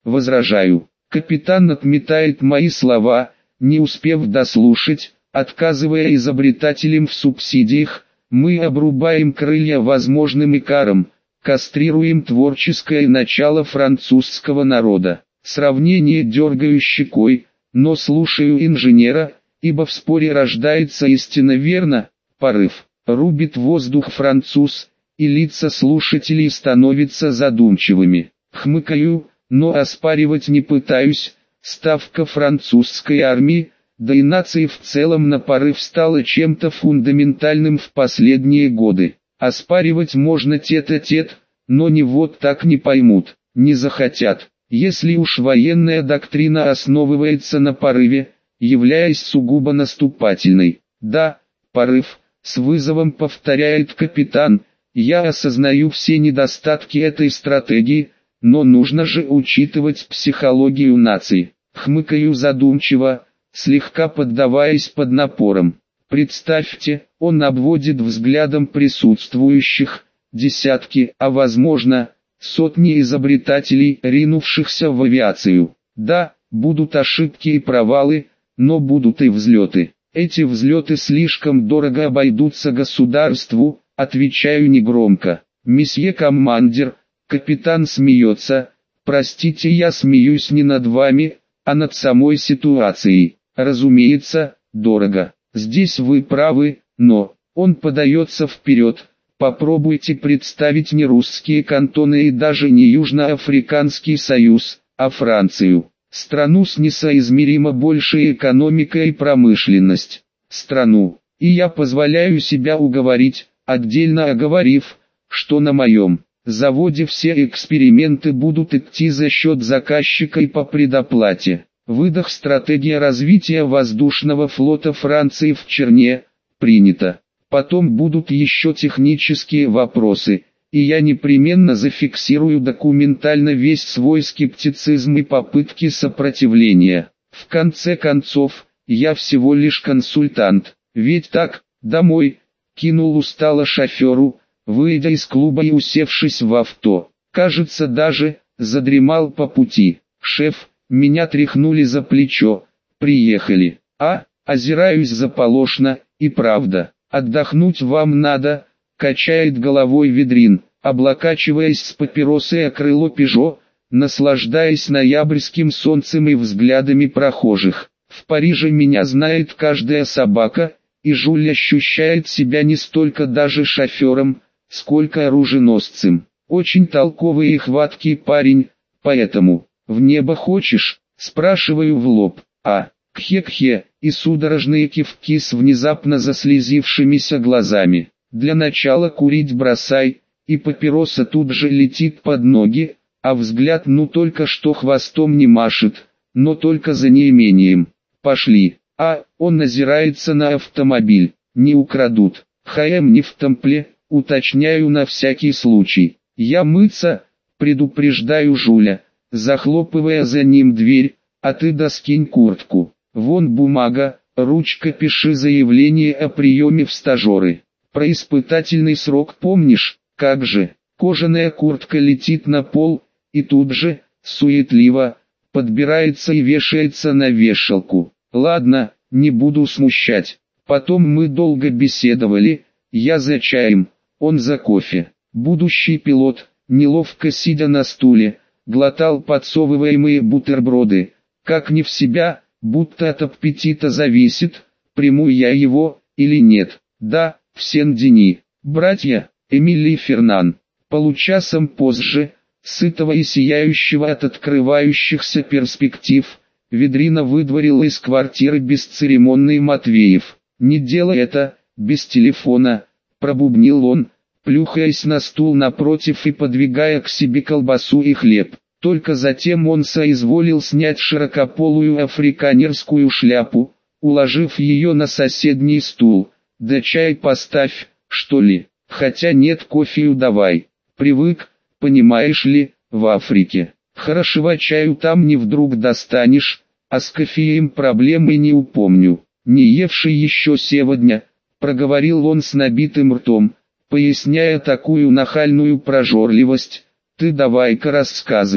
возражаю. Капитан отметает мои слова, не успев дослушать, отказывая изобретателям в субсидиях. Мы обрубаем крылья возможным икарам, кастрируем творческое начало французского народа. Сравнение дергаю щекой, но слушаю инженера, ибо в споре рождается истина верно. Порыв. Рубит воздух француз, и лица слушателей становятся задумчивыми. Хмыкаю, но оспаривать не пытаюсь. Ставка французской армии, да и нации в целом на порыв стала чем-то фундаментальным в последние годы. Оспаривать можно тет-а-тет, но не вот так не поймут, не захотят. Если уж военная доктрина основывается на порыве, являясь сугубо наступательной. Да, порыв, с вызовом повторяет капитан, я осознаю все недостатки этой стратегии, но нужно же учитывать психологию наций. Хмыкаю задумчиво, слегка поддаваясь под напором. Представьте, он обводит взглядом присутствующих, десятки, а возможно, сотни изобретателей, ринувшихся в авиацию. Да, будут ошибки и провалы, но будут и взлеты. Эти взлеты слишком дорого обойдутся государству, отвечаю негромко. Месье командир, капитан смеется. Простите, я смеюсь не над вами, а над самой ситуацией. Разумеется, дорого. Здесь вы правы, но он подается вперед. Попробуйте представить не русские кантоны и даже не Южноафриканский союз, а Францию. Страну с несоизмеримо большей экономикой и промышленность. Страну. И я позволяю себя уговорить, отдельно оговорив, что на моем заводе все эксперименты будут идти за счет заказчика и по предоплате. Выдох. Стратегия развития воздушного флота Франции в черне. Принято. Потом будут еще технические вопросы, и я непременно зафиксирую документально весь свой скептицизм и попытки сопротивления. В конце концов, я всего лишь консультант, ведь так, домой, кинул устало шоферу, выйдя из клуба и усевшись в авто. Кажется, даже задремал по пути. Шеф, меня тряхнули за плечо. Приехали. Озираюсь заполошно, и правда. Отдохнуть вам надо, качает головой Ведрин, облокачиваясь с папиросой о крыло Пежо, наслаждаясь ноябрьским солнцем и взглядами прохожих. В Париже меня знает каждая собака, и Жюль ощущает себя не столько даже шофером, сколько оруженосцем. Очень толковый и хваткий парень, поэтому, в небо хочешь, спрашиваю в лоб, кхе-кхе, и судорожные кивки с внезапно заслезившимися глазами. Для начала курить бросай, и папироса тут же летит под ноги, а взгляд только что хвостом не машет, но только за неимением. Пошли. Он озирается на автомобиль, не украдут. ХМ не в темпле, уточняю на всякий случай. Я мыться, предупреждаю Жуля, захлопывая за ним дверь, а ты доскинь куртку. Вон бумага, ручка, пиши заявление о приеме в стажеры. Про испытательный срок помнишь? Как же? Кожаная куртка летит на пол, и тут же, суетливо, подбирается и вешается на вешалку. Ладно, не буду смущать. Потом мы долго беседовали, я за чаем, он за кофе. Будущий пилот, неловко сидя на стуле, глотал подсовываемые бутерброды, как не в себя, будто от аппетита зависит, приму я его, или нет. Да, в Сен-Дени. Братья, Эмили и Фернан. Получасом позже, сытого и сияющего от открывающихся перспектив, Ведрина выдворил из квартиры бесцеремонный Матвеев. «Не делай это, без телефона», — пробубнил он, плюхаясь на стул напротив и подвигая к себе колбасу и хлеб. Только затем он соизволил снять широкополую африканерскую шляпу, уложив ее на соседний стул. «Да чай поставь, что ли, хотя нет, кофею давай. Привык, понимаешь ли, в Африке. Хорошего чаю там не вдруг достанешь, а с кофеем проблемы не упомню». «Не евший еще сегодня», — проговорил он с набитым ртом, поясняя такую нахальную прожорливость. «Ты давай-ка рассказывай,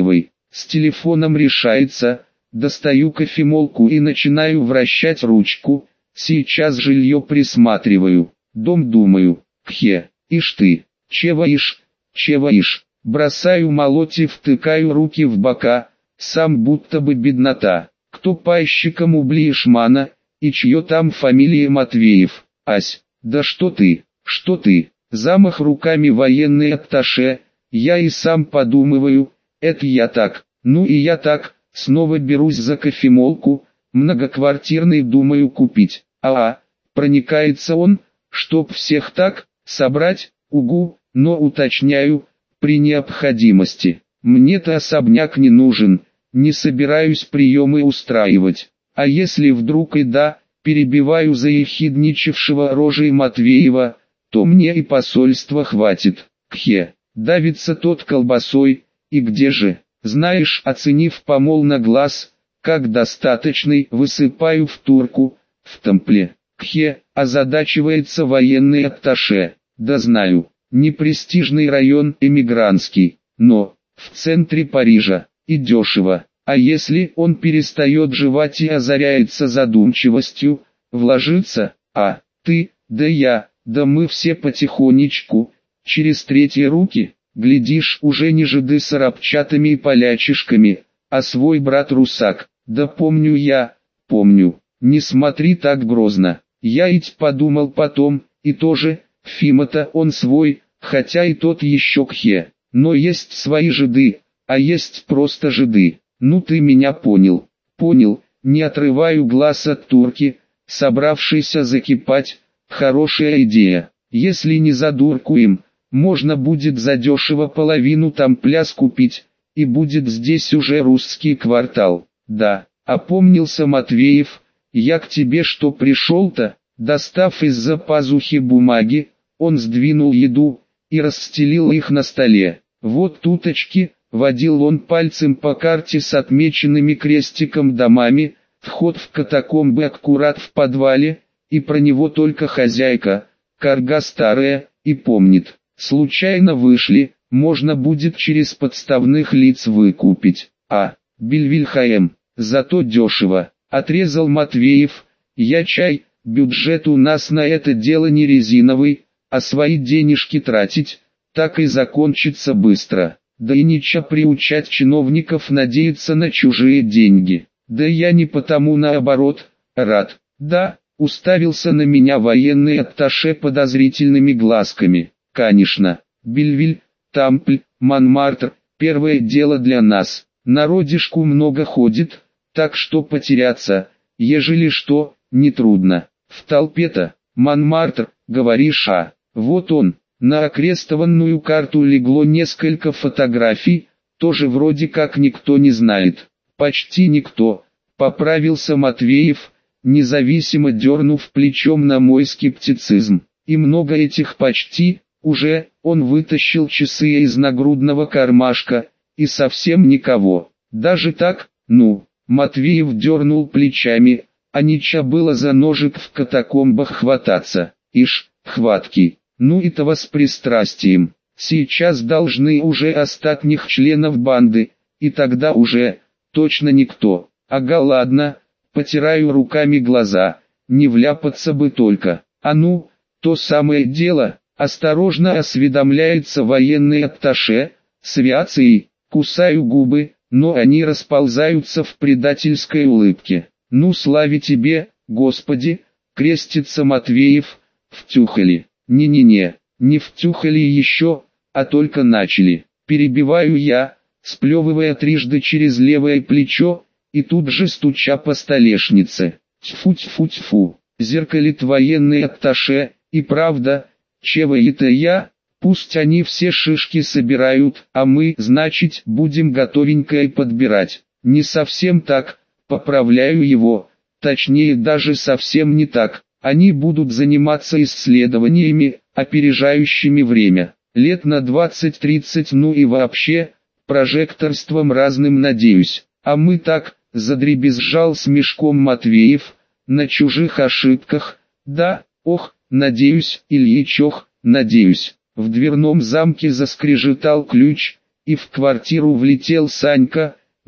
С телефоном решается, достаю кофемолку и начинаю вращать ручку, сейчас жилье присматриваю, дом думаю, ишь ты, чего ишь, бросаю молоть и втыкаю руки в бока, сам будто бы беднота, кто пайщиком ублишмана, и чье там фамилия Матвеев, ась, да что ты, замах руками военный атташе, я и сам подумываю, это я так, ну и я так, снова берусь за кофемолку, многоквартирный думаю купить, проникается он, чтоб всех так, собрать, угу, но уточняю, при необходимости, мне-то особняк не нужен, не собираюсь приемы устраивать, а если вдруг и да, перебиваю заехидничавшего рожей Матвеева, то мне и посольства хватит, давится тот колбасой, и где же, знаешь, оценив помол на глаз, как достаточный, высыпаю в турку, в темпле, озадачивается военный атташе, да знаю, непрестижный район эмигрантский, но, в центре Парижа, и дешево, а если он перестает жевать и озаряется задумчивостью, вложиться, ты, да я, да мы все потихонечку, через третьи руки, глядишь уже не жиды с арабчатами и полячишками, а свой брат-русак, да помню, не смотри так грозно, я ведь подумал потом, и тоже, Фима-то он свой, хотя и тот еще но есть свои жиды, а есть просто жиды, ну ты меня понял, не отрываю глаз от турки, собравшейся закипать, хорошая идея, если не за дурку им, можно будет задешево половину там пляс купить, и будет здесь уже русский квартал, да, опомнился Матвеев, я к тебе что пришел-то? Достав из-за пазухи бумаги, он сдвинул еду и расстелил их на столе. Вот туточки, водил он пальцем по карте с отмеченными крестиком домами, вход в катакомбы аккурат в подвале, и про него только хозяйка, карга старая, и помнит. Случайно вышли, можно будет через подставных лиц выкупить. Бельвильхаем, зато дешево, отрезал Матвеев, я чай. Бюджет у нас на это дело не резиновый, а свои денежки тратить, так и закончится быстро. Да и нечего приучать чиновников надеяться на чужие деньги. Да я не потому наоборот, рад. Да, уставился на меня военный атташе подозрительными глазками. Конечно, Бельвиль, Тампль, Монмартр, первое дело для нас. Народишку много ходит, так что потеряться, ежели что, нетрудно. В толпе-то, Монмартр, говоришь, вот он, на окрестованную карту легло несколько фотографий, тоже вроде как никто не знает. Почти никто, поправился Матвеев, независимо дернув плечом на мой скептицизм. И много этих почти, уже, он вытащил часы из нагрудного кармашка, и совсем никого. Даже так, Матвеев дернул плечами, а нечего было за ножик в катакомбах хвататься, хватки, и-то с пристрастием, сейчас должны уже остатних членов банды, и тогда уже, точно никто, ладно, потираю руками глаза, не вляпаться бы только, то самое дело, осторожно осведомляется военный атташе, с авиацией, кусаю губы, но они расползаются в предательской улыбке. Славе тебе, Господи, крестится Матвеев, втюхали. Не втюхали еще, а только начали. Перебиваю я, сплевывая трижды через левое плечо, и тут же стуча по столешнице. Тьфу-тьфу-тьфу, зеркалит военный атташе, и правда, чего это я? Пусть они все шишки собирают, а мы, значит, будем готовенькое подбирать. Не совсем так. Поправляю его, точнее даже совсем не так, они будут заниматься исследованиями, опережающими время, лет на 20-30 и вообще, прожекторством разным надеюсь, а мы так, задребезжал с мешком Матвеев, на чужих ошибках, да, надеюсь, Ильич, надеюсь, в дверном замке заскрежетал ключ, и в квартиру влетел Санька,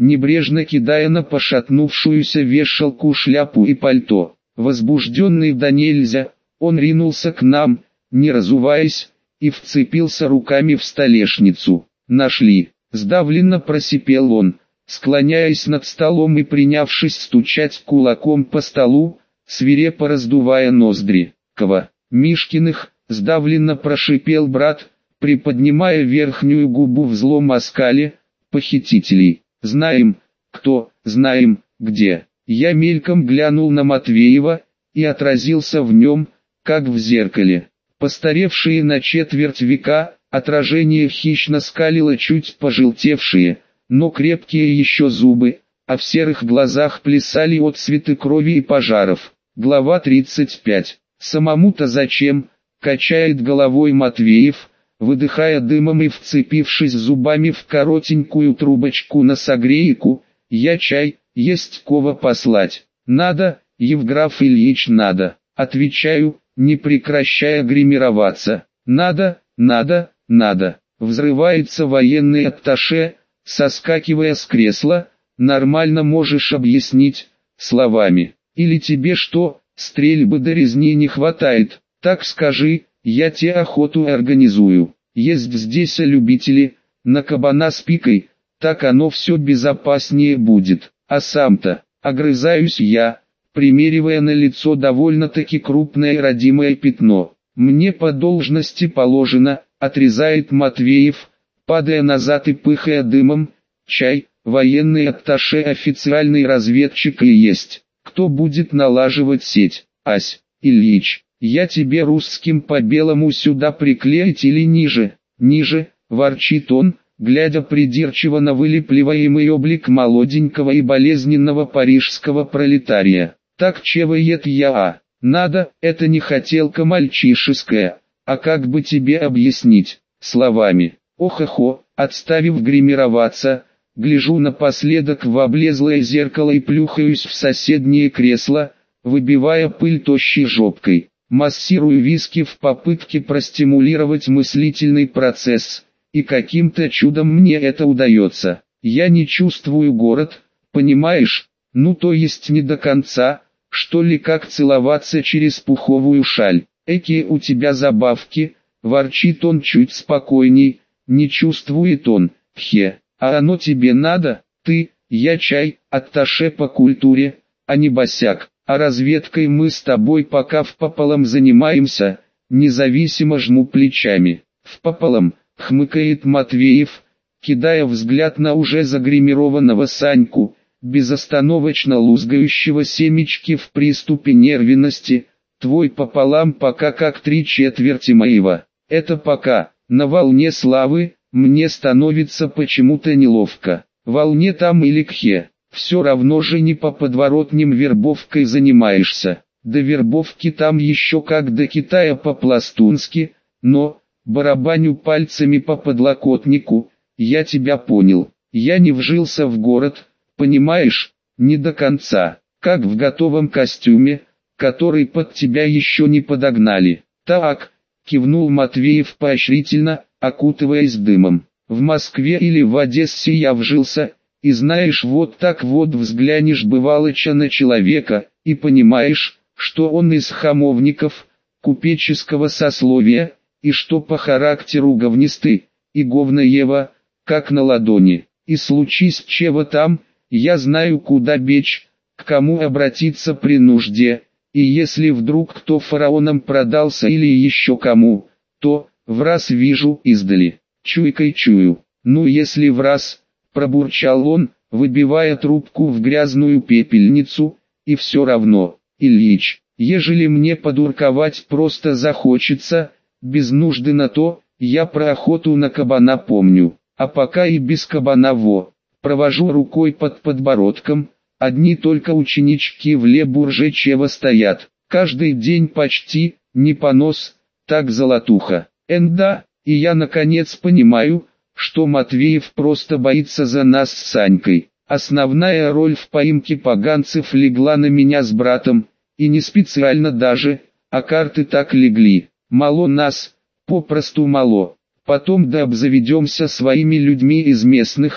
небрежно кидая на пошатнувшуюся вешалку шляпу и пальто. Возбужденный до нельзя, он ринулся к нам, не разуваясь, и вцепился руками в столешницу. «Нашли!» — сдавленно просипел он, склоняясь над столом и принявшись стучать кулаком по столу, свирепо раздувая ноздри. «Кого? Мишкиных!» — сдавленно прошипел брат, приподнимая верхнюю губу в злом оскале. «Похитителей. Знаем, кто, знаем, где». Я мельком глянул на Матвеева, и отразился в нем, как в зеркале. Постаревшие на четверть века, отражение хищно скалило чуть пожелтевшие, но крепкие еще зубы, а в серых глазах плясали отцветы крови и пожаров. Глава 35. «Самому-то зачем?» — качает головой Матвеев, выдыхая дымом и вцепившись зубами в коротенькую трубочку носогрейку. «Я чай, есть кого послать». «Надо, Евграф Ильич, надо», — отвечаю, не прекращая гримироваться. «Надо, надо, надо». Взрывается военный атташе, соскакивая с кресла. «Нормально можешь объяснить, словами. Или тебе что, стрельбы до резни не хватает? Так скажи, я тебе охоту организую. Есть здесь любители, на кабана с пикой, так оно все безопаснее будет». А сам-то, огрызаюсь я, примеривая на лицо довольно-таки крупное родимое пятно. «Мне по должности положено», — отрезает Матвеев, падая назад и пыхая дымом. «Чай, военный атташе, официальный разведчик и есть. Кто будет налаживать сеть? Ась, Ильич, я тебе русским по белому сюда приклеить или ниже?» «Ниже», — ворчит он, глядя придирчиво на вылепливаемый облик молоденького и болезненного парижского пролетария. «Так чевает я, надо, это не хотелка мальчишеская, а как бы тебе объяснить, словами». Ох-охо, отставив гримироваться, гляжу напоследок в облезлое зеркало и плюхаюсь в соседнее кресло, выбивая пыль тощей жопкой. Массирую виски в попытке простимулировать мыслительный процесс. И каким-то чудом мне это удается. Я не чувствую город, понимаешь? Ну то есть не до конца, что ли, как целоваться через пуховую шаль. «Эки у тебя забавки», — ворчит он чуть спокойней, не чувствует он. «Хе, а оно тебе надо? Ты, я чай, атташе по культуре, а не босяк. А разведкой мы с тобой пока впополам занимаемся», независимо жму плечами. «Впополам», — хмыкает Матвеев, кидая взгляд на уже загримированного Саньку, безостановочно лузгающего семечки в приступе нервности. «Твой пополам пока как 3/4 моего». Это пока, на волне славы, мне становится почему-то неловко. Волне там или кхе, все равно же не по подворотням вербовкой занимаешься. До вербовки там еще как до Китая по-пластунски, но... Барабаню пальцами по подлокотнику. «Я тебя понял. Я не вжился в город, понимаешь, не до конца, как в готовом костюме, который под тебя еще не подогнали». «Так», — кивнул Матвеев поощрительно, окутываясь дымом. «В Москве или в Одессе я вжился, и знаешь, вот так вот взглянешь бывалыча на человека, и понимаешь, что он из хамовников, купеческого сословия, и что по характеру говнистый, и говноева, как на ладони. И случись чего там, я знаю куда бечь, к кому обратиться при нужде, и если вдруг кто фараоном продался или еще кому, то, враз вижу издали, чуйкой чую». «Ну если враз», пробурчал он, выбивая трубку в грязную пепельницу, «и все равно, Ильич, ежели мне подурковать просто захочется, без нужды на то, я про охоту на кабана помню, а пока и без кабана провожу рукой под подбородком, одни только ученички в Ле-Бурже-Чево стоят, каждый день почти, не понос, так золотуха. Да, и я наконец понимаю, что Матвеев просто боится за нас с Санькой. Основная роль в поимке поганцев легла на меня с братом, и не специально даже, а карты так легли. Мало нас, попросту мало. Потом да обзаведемся своими людьми из местных,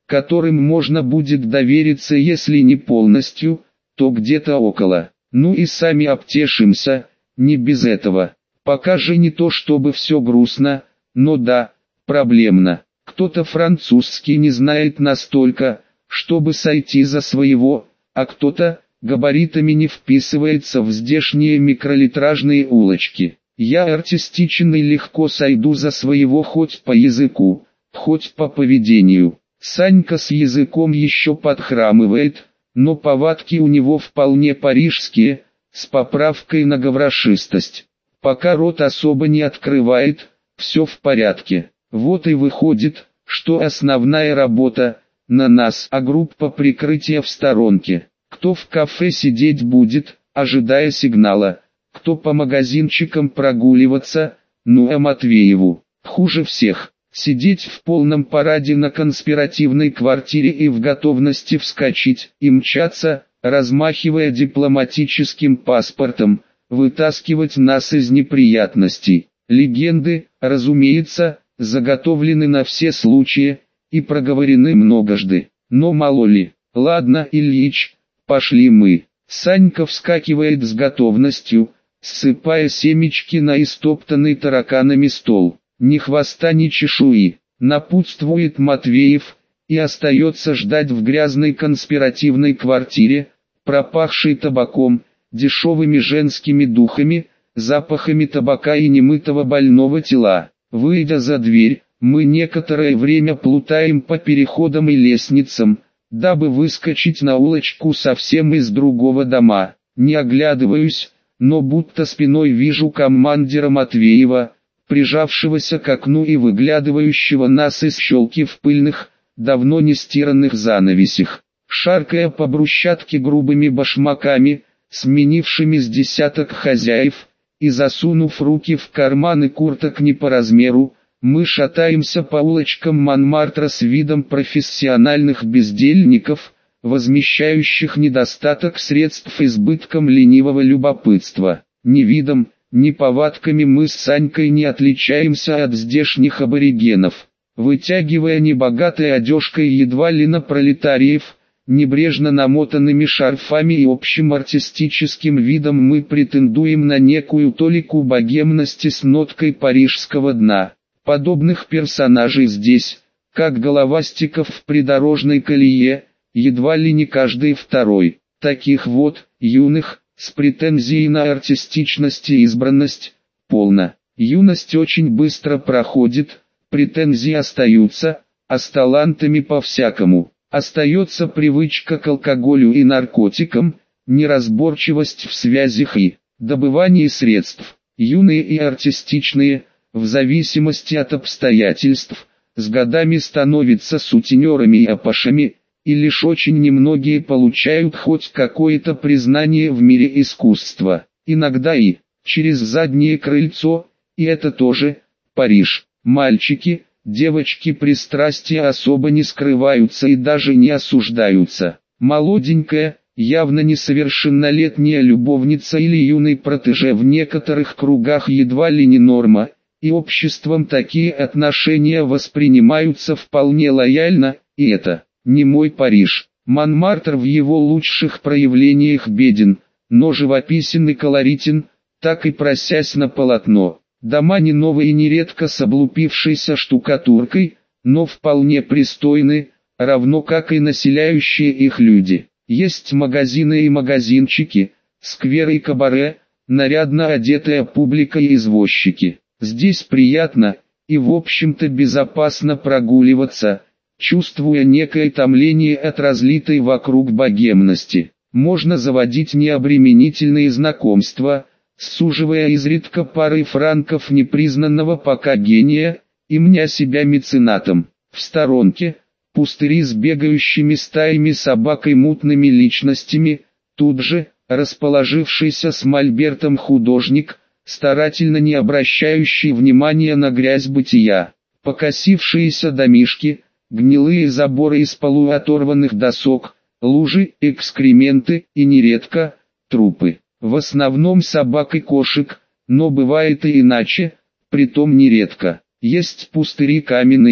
которым можно будет довериться, если не полностью, то где-то около. Ну и сами обтешимся, не без этого. Пока же не то чтобы все грустно, но да, проблемно. Кто-то французский не знает настолько, чтобы сойти за своего, а кто-то габаритами не вписывается в здешние микролитражные улочки. Я артистичен и легко сойду за своего хоть по языку, хоть по поведению. Санька с языком еще подхрамывает, но повадки у него вполне парижские, с поправкой на гаврошистость. Пока рот особо не открывает, все в порядке. Вот и выходит, что основная работа на нас, а группа прикрытия в сторонке. Кто в кафе сидеть будет, ожидая сигнала, кто по магазинчикам прогуливаться, ну а Матвееву, хуже всех, сидеть в полном параде на конспиративной квартире и в готовности вскочить и мчаться, размахивая дипломатическим паспортом, вытаскивать нас из неприятностей. Легенды, разумеется, заготовлены на все случаи и проговорены многожды. Но мало ли. Ладно, Ильич, пошли мы. Санька вскакивает с готовностью, ссыпая семечки на истоптанный тараканами стол. Ни хвоста, ни чешуи. Напутствует Матвеев и остается ждать в грязной конспиративной квартире, пропахшей табаком, дешевыми женскими духами, запахами табака и немытого больного тела. Выйдя за дверь, мы некоторое время плутаем по переходам и лестницам, дабы выскочить на улочку совсем из другого дома. Не оглядываюсь, но будто спиной вижу командира Матвеева, прижавшегося к окну и выглядывающего нас из щелки в пыльных, давно не стиранных занавесях. Шаркая по брусчатке грубыми башмаками, сменившими с десяток хозяев, и засунув руки в карманы курток не по размеру, мы шатаемся по улочкам Монмартра с видом профессиональных бездельников, возмещающих недостаток средств избытком ленивого любопытства. Ни видом, ни повадками мы с Санькой не отличаемся от здешних аборигенов. Вытягивая небогатой одежкой едва ли на пролетариев, небрежно намотанными шарфами и общим артистическим видом мы претендуем на некую толику богемности с ноткой парижского дна. Подобных персонажей здесь, как головастиков в придорожной колее, едва ли не каждый второй. Таких вот, юных, с претензией на артистичность и избранность, полно. Юность очень быстро проходит, претензии остаются, а с талантами по-всякому. Остается привычка к алкоголю и наркотикам, неразборчивость в связях и добывании средств. Юные и артистичные, в зависимости от обстоятельств, с годами становятся сутенерами и апашами, и лишь очень немногие получают хоть какое-то признание в мире искусства. Иногда и через заднее крыльцо, и это тоже Париж. Мальчики, девочки пристрастия особо не скрываются и даже не осуждаются. Молоденькая, явно несовершеннолетняя любовница или юный протеже в некоторых кругах едва ли не норма, и обществом такие отношения воспринимаются вполне лояльно, и это не мой Париж. Монмартр в его лучших проявлениях беден, но живописен и колоритен, так и просясь на полотно. Дома не новые и нередко с облупившейся штукатуркой, но вполне пристойны, равно как и населяющие их люди. Есть магазины и магазинчики, скверы и кабаре, нарядно одетая публика и извозчики. Здесь приятно и в общем-то безопасно прогуливаться, чувствуя некое томление от разлитой вокруг богемности. Можно заводить необременительные знакомства, суживая изредка парой франков непризнанного пока гения, и мня себя меценатом. В сторонке, пустыри с бегающими стаями собак и мутными личностями, тут же, расположившийся с мольбертом художник, старательно не обращающий внимания на грязь бытия. Покосившиеся домишки, гнилые заборы из полуоторванных досок, лужи, экскременты и нередко, трупы. В основном собак и кошек, но бывает и иначе, притом нередко. Есть пустыри каменные,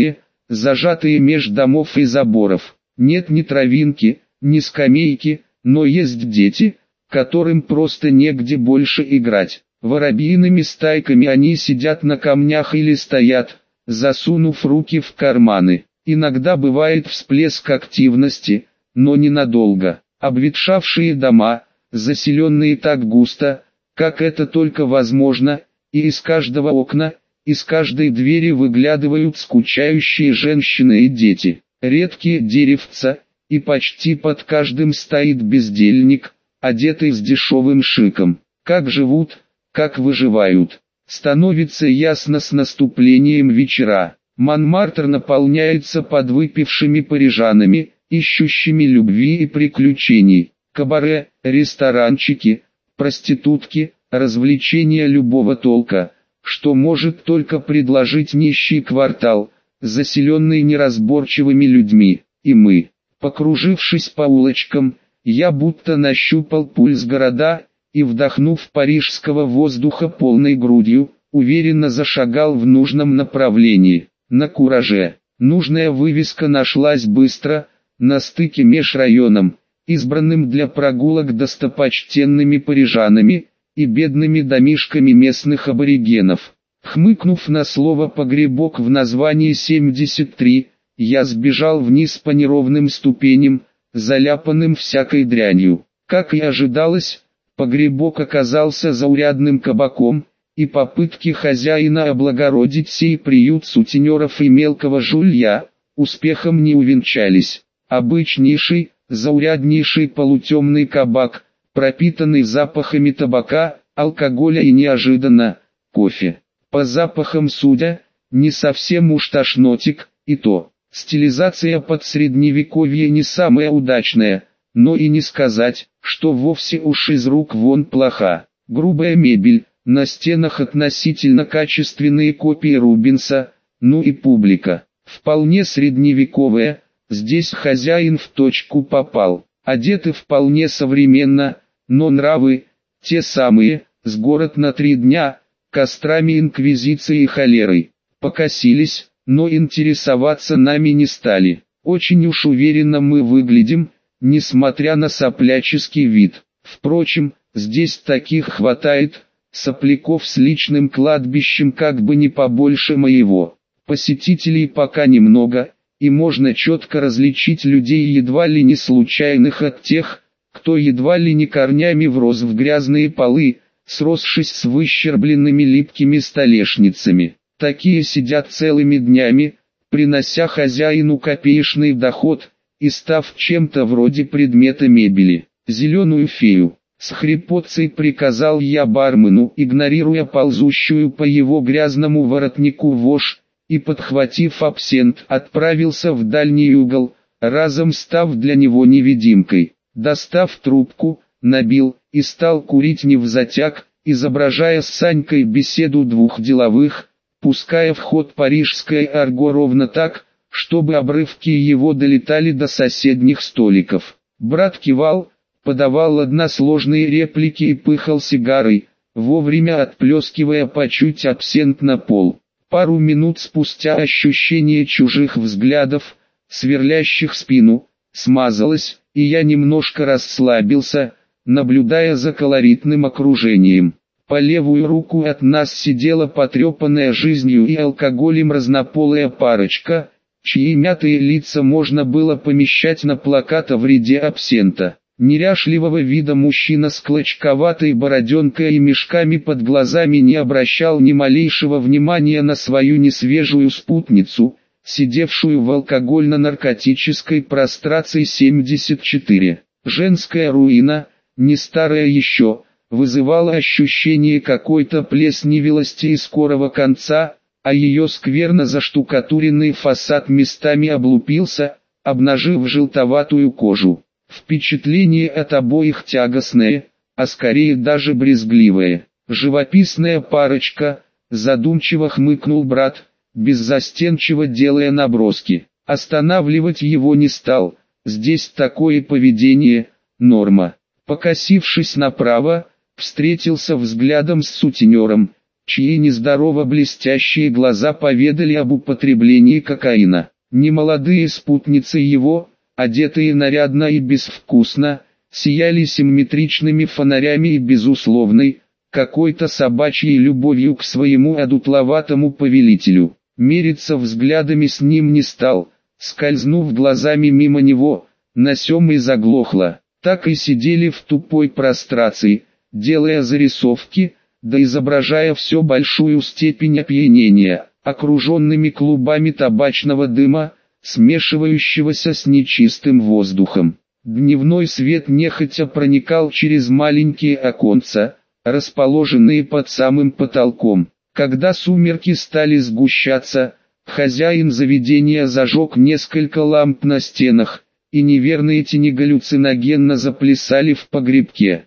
зажатые меж домов и заборов. Нет ни травинки, ни скамейки, но есть дети, которым просто негде больше играть. Воробьиными стайками они сидят на камнях или стоят, засунув руки в карманы. Иногда бывает всплеск активности, но ненадолго. Обветшавшие дома, заселенные так густо, как это только возможно, и из каждого окна, из каждой двери выглядывают скучающие женщины и дети. Редкие деревца, и почти под каждым стоит бездельник, одетый с дешевым шиком. Как живут, как выживают, становится ясно с наступлением вечера. Монмартр наполняется подвыпившими парижанами, ищущими любви и приключений. Кабаре, ресторанчики, проститутки, развлечения любого толка, что может только предложить нищий квартал, заселенный неразборчивыми людьми. И мы, покружившись по улочкам, я будто нащупал пульс города, и, вдохнув парижского воздуха полной грудью, уверенно зашагал в нужном направлении. На кураже. Нужная вывеска нашлась быстро, на стыке меж районом, избранным для прогулок достопочтенными парижанами и бедными домишками местных аборигенов. Хмыкнув на слово «погребок» в названии 73, я сбежал вниз по неровным ступеням, заляпанным всякой дрянью. Как и ожидалось, погребок оказался заурядным кабаком, и попытки хозяина облагородить сей приют сутенеров и мелкого жулья, успехом не увенчались. Обычнейший, зауряднейший полутемный кабак, пропитанный запахами табака, алкоголя и неожиданно, кофе. По запахам судя, не совсем уж тошнотик, и то, стилизация под средневековье не самая удачная, но и не сказать, что вовсе уж из рук вон плоха. Грубая мебель, на стенах относительно качественные копии Рубенса, ну и публика, вполне средневековая, здесь хозяин в точку попал. Одеты вполне современно, но нравы, те самые, с город на 3 дня, кострами инквизиции и холерой. Покосились, но интересоваться нами не стали. Очень уж уверенно мы выглядим, несмотря на сопляческий вид. Впрочем, здесь таких хватает, сопляков с личным кладбищем как бы не побольше моего. Посетителей пока немного, и можно четко различить людей едва ли не случайных от тех, кто едва ли не корнями врос в грязные полы, сросшись с выщербленными липкими столешницами. Такие сидят целыми днями, принося хозяину копеечный доход, и став чем-то вроде предмета мебели. Зеленую фею, с хрипотцей приказал я бармену, игнорируя ползущую по его грязному воротнику вошь, и, подхватив абсент, отправился в дальний угол, разом став для него невидимкой. Достав трубку, набил, и стал курить невзатяк, изображая с Санькой беседу двух деловых, пуская в ход парижское арго ровно так, чтобы обрывки его долетали до соседних столиков. Брат кивал, подавал односложные реплики и пыхал сигарой, вовремя отплескивая по чуть абсент на пол. Пару минут спустя ощущение чужих взглядов, сверлящих спину, смазалось, и я немножко расслабился, наблюдая за колоритным окружением. По левую руку от нас сидела потрепанная жизнью и алкоголем разнополая парочка, чьи мятые лица можно было помещать на плакат о вреде абсента. Неряшливого вида мужчина с клочковатой бороденкой и мешками под глазами не обращал ни малейшего внимания на свою несвежую спутницу, сидевшую в алкогольно-наркотической прострации 74. Женская руина, не старая еще, вызывала ощущение какой-то плесневелости и скорого конца, а ее скверно заштукатуренный фасад местами облупился, обнажив желтоватую кожу. Впечатление от обоих тягостное, а скорее даже брезгливое. Живописная парочка, задумчиво хмыкнул брат, беззастенчиво делая наброски. Останавливать его не стал, здесь такое поведение, норма. Покосившись направо, встретился взглядом с сутенером, чьи нездорово блестящие глаза поведали об употреблении кокаина. Немолодые спутницы его, одетые нарядно и безвкусно, сияли симметричными фонарями и безусловной, какой-то собачьей любовью к своему одутловатому повелителю. Мериться взглядами с ним не стал, скользнув глазами мимо него, на сём и заглохло. Так и сидели в тупой прострации, делая зарисовки, да изображая все большую степень опьянения, окруженными клубами табачного дыма, смешивающегося с нечистым воздухом. Дневной свет нехотя проникал через маленькие оконца, расположенные под самым потолком. Когда сумерки стали сгущаться, хозяин заведения зажег несколько ламп на стенах, и неверные тени галлюциногенно заплясали в погребке.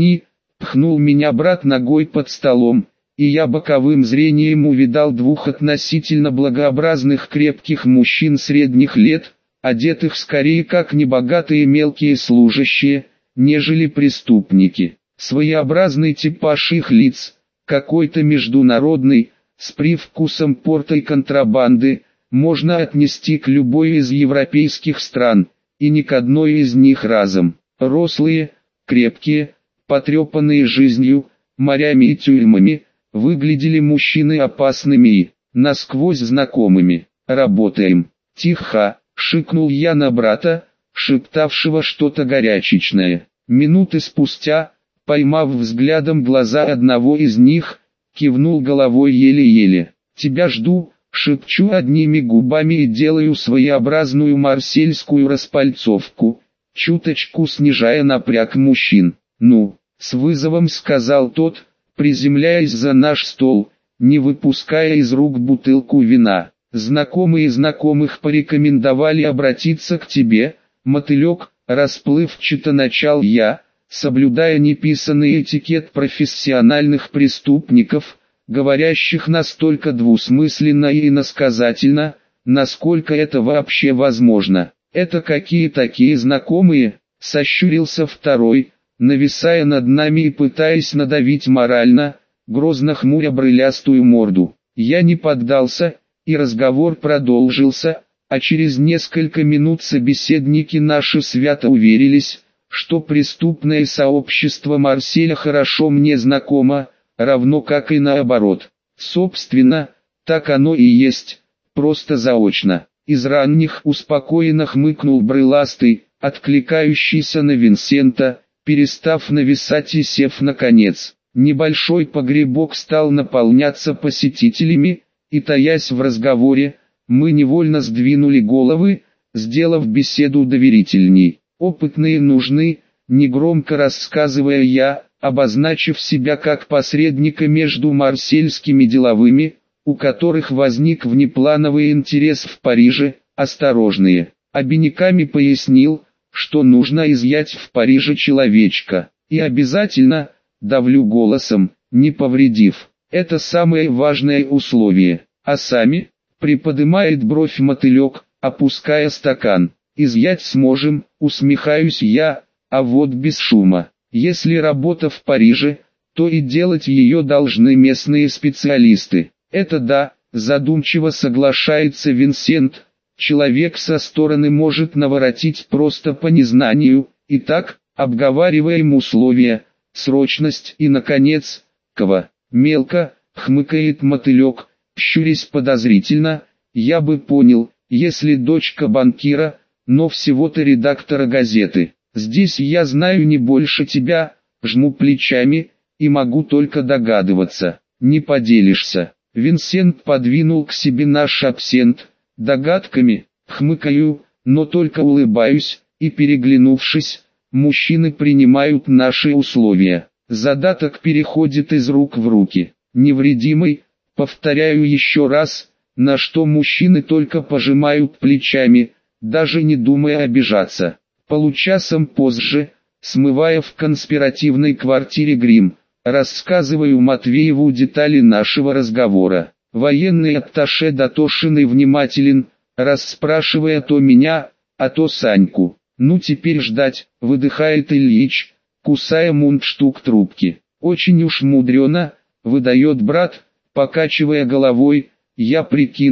Пхнул меня брат ногой под столом, и я боковым зрением увидал двух относительно благообразных крепких мужчин средних лет, одетых скорее как небогатые мелкие служащие, нежели преступники. Своеобразный типаж их лиц, какой-то международный, с привкусом порта и контрабанды, можно отнести к любой из европейских стран, и ни к одной из них разом. Рослые, крепкие, потрепанные жизнью, морями и тюрьмами, выглядели мужчины опасными и насквозь знакомыми. «Работаем!» «Тихо!» — шикнул я на брата, шептавшего что-то горячечное. Минуты спустя, поймав взглядом глаза одного из них, кивнул головой еле-еле. «Тебя жду», — шепчу одними губами и делаю своеобразную марсельскую распальцовку, чуточку снижая напряг мужчин. «Ну», — с вызовом сказал тот, приземляясь за наш стол, не выпуская из рук бутылку вина. «Знакомые знакомых порекомендовали обратиться к тебе, мотылек», — расплывчато начал я, соблюдая неписанный этикет профессиональных преступников, говорящих настолько двусмысленно и иносказательно, насколько это вообще возможно. «Это какие такие знакомые?» — сощурился второй, нависая над нами и пытаясь надавить морально, грозно хмуря брылястую морду. Я не поддался, и разговор продолжился, а через несколько минут собеседники наши свято уверились, что преступное сообщество Марселя хорошо мне знакомо, равно как и наоборот. Собственно, так оно и есть, просто заочно. Из ранних успокоенно хмыкнул брыластый, откликающийся на Винсента, перестав нависать и сев наконец. Небольшой погребок стал наполняться посетителями, и таясь в разговоре, мы невольно сдвинули головы, сделав беседу доверительней. «Опытные нужны», негромко рассказывая я, обозначив себя как посредника между марсельскими деловыми, у которых возник внеплановый интерес в Париже, осторожные. Обиняками пояснил, что нужно изъять в Париже человечка, и обязательно, давлю голосом, не повредив. Это самое важное условие. А сами, приподымает бровь мотылек, опуская стакан. Изъять сможем, усмехаюсь я, а вот без шума. Если работа в Париже, то и делать ее должны местные специалисты. Это да, задумчиво соглашается Винсент. Человек со стороны может наворотить просто по незнанию. Итак, обговариваем условия, срочность и, наконец, кого. Мелко, хмыкает мотылек, щурясь подозрительно. Я бы понял, если дочка банкира, но всего-то редактора газеты. Здесь я знаю не больше тебя, жму плечами, и могу только догадываться. Не поделишься. Винсент подвинул к себе наш абсент. Догадками, хмыкаю, но только улыбаюсь, и переглянувшись, мужчины принимают наши условия. Задаток переходит из рук в руки. Невредимый, повторяю еще раз, на что мужчины только пожимают плечами, даже не думая обижаться. Получасом позже, смывая в конспиративной квартире грим, рассказываю Матвееву детали нашего разговора. Военный атташе дотошен и внимателен, расспрашивая то меня, а то Саньку. «Ну теперь ждать», — выдыхает Ильич, кусая мундштук трубки. «Очень уж мудрено», — выдает брат, покачивая головой. Я прикинул,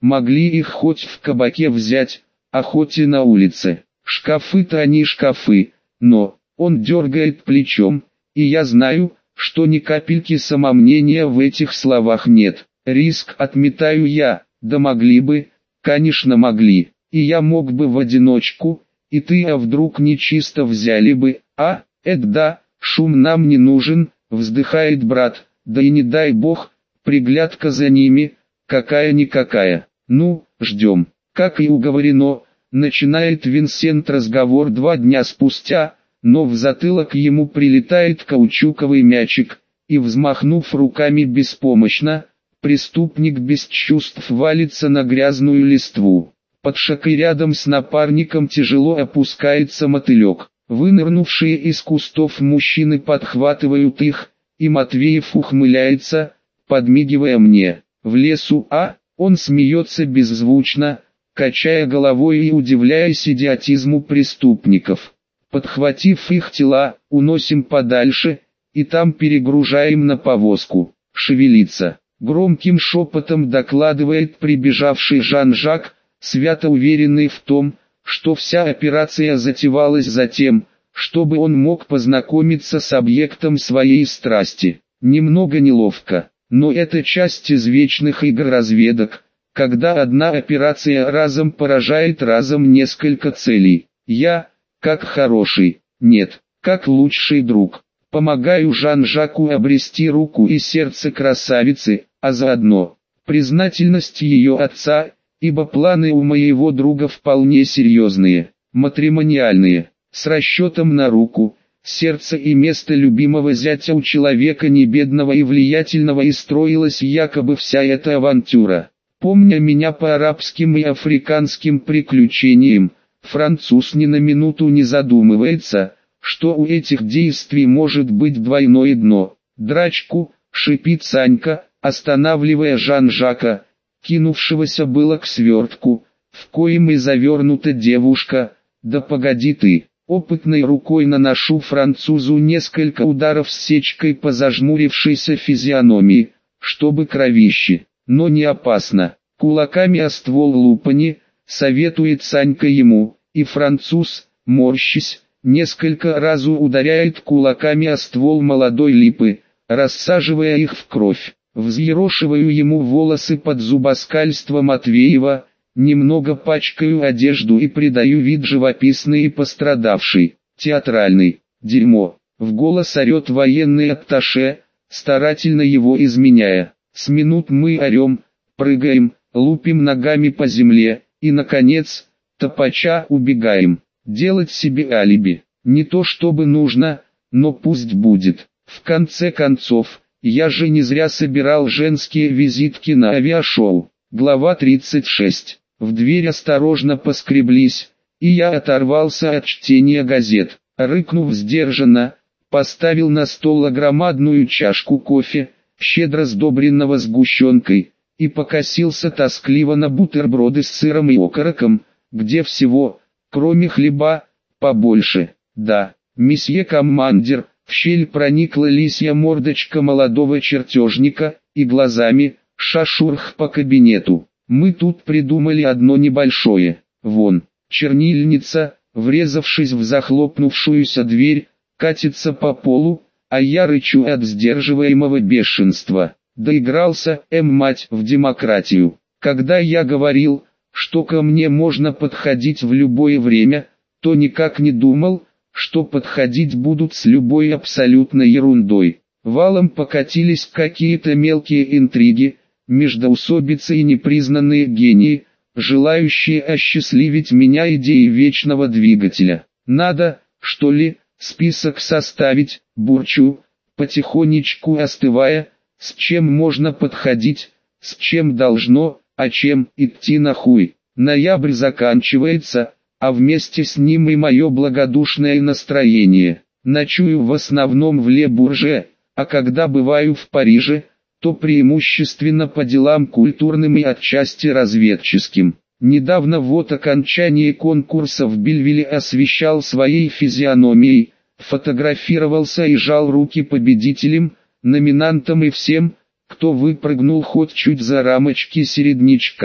могли их хоть в кабаке взять, а хоть и на улице. Шкафы-то они шкафы, но, он дергает плечом, и я знаю, что ни капельки самомнения в этих словах нет. Риск отметаю я, да могли бы, конечно могли, и я мог бы в одиночку, и ты, а вдруг нечисто взяли бы, а, да, шум нам не нужен, вздыхает брат, да и не дай бог, приглядка за ними, какая-никакая. Ну, ждем. Как и уговорено, начинает Винсент разговор 2 дня спустя, но в затылок ему прилетает каучуковый мячик, и взмахнув руками беспомощно, преступник без чувств валится на грязную листву. Под шакой рядом с напарником тяжело опускается мотылек. Вынырнувшие из кустов мужчины подхватывают их, и Матвеев ухмыляется, подмигивая мне. В лесу, он смеется беззвучно, качая головой и удивляясь идиотизму преступников. Подхватив их тела, уносим подальше, и там перегружаем на повозку. Шевелиться. Громким шепотом докладывает прибежавший Жан-Жак, свято уверенный в том, что вся операция затевалась за тем, чтобы он мог познакомиться с объектом своей страсти. Немного неловко, но это часть из вечных игр разведок, когда одна операция разом поражает разом несколько целей. Я, как хороший, нет, как лучший друг, помогаю Жан-Жаку обрести руку и сердце красавицы, а заодно признательность ее отца, ибо планы у моего друга вполне серьезные, матримониальные, с расчетом на руку, сердце и место любимого зятя у человека небедного и влиятельного, и строилась якобы вся эта авантюра. Помня меня по арабским и африканским приключениям, француз ни на минуту не задумывается, что у этих действий может быть двойное дно. Драчку, шипит Санька, останавливая Жан-Жака, кинувшегося было к свертку, в коем и завернута девушка. Да погоди ты. Опытной рукой наношу французу несколько ударов с сечкой по зажмурившейся физиономии, чтобы кровище, но не опасно. Кулаками о ствол лупани, советует Санька ему, и француз, морщись, несколько разу ударяет кулаками о ствол молодой липы, рассаживая их в кровь. Взъерошиваю ему волосы под зубоскальство Матвеева, немного пачкаю одежду и придаю вид живописный и пострадавший, театральный. Дерьмо. В голос орет военный атташе, старательно его изменяя. С минут мы орем, прыгаем, лупим ногами по земле, и наконец, топача убегаем. Делать себе алиби. Не то чтобы нужно, но пусть будет. В конце концов, я же не зря собирал женские визитки на авиашоу. Глава 36. В дверь осторожно поскреблись, и я оторвался от чтения газет. Рыкнув сдержанно, поставил на стол огромадную чашку кофе, щедро сдобренного сгущенкой, и покосился тоскливо на бутерброды с сыром и окороком, где всего, кроме хлеба, побольше. Да, месье командир. В щель проникла лисья мордочка молодого чертежника, и глазами, шашурх по кабинету. Мы тут придумали одно небольшое. Вон, чернильница, врезавшись в захлопнувшуюся дверь, катится по полу, а я рычу от сдерживаемого бешенства. Доигрался, мать, в демократию. Когда я говорил, что ко мне можно подходить в любое время, то никак не думал, что подходить будут с любой абсолютно ерундой. Валом покатились какие-то мелкие интриги, междоусобицы и непризнанные гении, желающие осчастливить меня идеей вечного двигателя. Надо, что ли, список составить, бурчу, потихонечку остывая, с чем можно подходить, с чем должно, а чем идти нахуй. Ноябрь заканчивается, а вместе с ним и мое благодушное настроение. Ночую в основном в Ле-Бурже, а когда бываю в Париже, то преимущественно по делам культурным и отчасти разведческим. Недавно вот окончание конкурса в Бельвилле освещал своей физиономией, фотографировался и жал руки победителям, номинантам и всем, кто выпрыгнул хоть чуть за рамочки середнячка.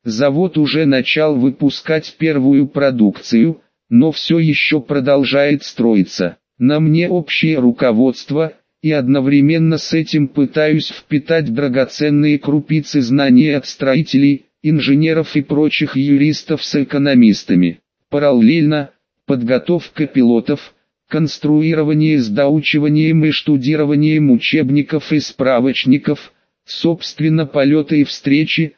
Завод уже начал выпускать первую продукцию, но все еще продолжает строиться. На мне общее руководство, и одновременно с этим пытаюсь впитать драгоценные крупицы знаний от строителей, инженеров и прочих юристов с экономистами. Параллельно, подготовка пилотов, конструирование с доучиванием и штудированием учебников и справочников, собственно полеты и встречи.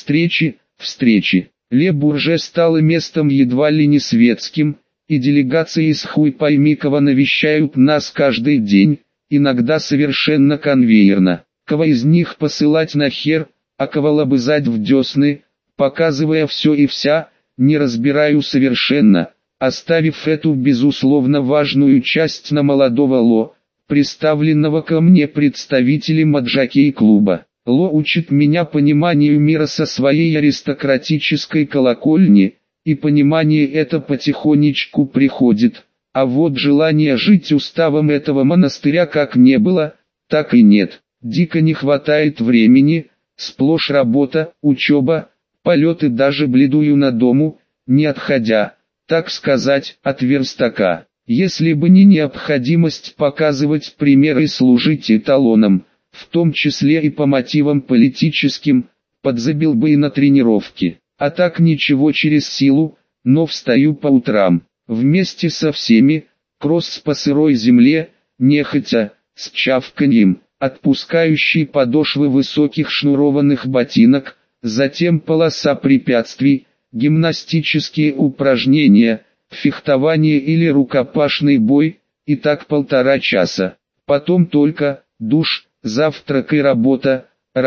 Ле Бурже стало местом едва ли не светским, и делегации из хуй пойми кого навещают нас каждый день, иногда совершенно конвейерно. Кого из них посылать на хер, а кого лобызать в десны, показывая все и вся, не разбираю совершенно, оставив эту безусловно важную часть на молодого Ло, представленного ко мне представителем от жокей-клуба. Ло учит меня пониманию мира со своей аристократической колокольни, и понимание это потихонечку приходит, а вот желание жить уставом этого монастыря как не было, так и нет. Дико не хватает времени, сплошь работа, учеба, полеты, даже бледую на дому, не отходя, так сказать, от верстака. Если бы не необходимость показывать пример и служить эталоном, в том числе и по мотивам политическим, подзабил бы и на тренировки. А так ничего через силу, но встаю по утрам, вместе со всеми, кросс по сырой земле, нехотя, с чавканьем, отпускающий подошвы высоких шнурованных ботинок, затем полоса препятствий, гимнастические упражнения, фехтование или рукопашный бой, и так 1,5 часа. Потом только душ, завтрак и работа,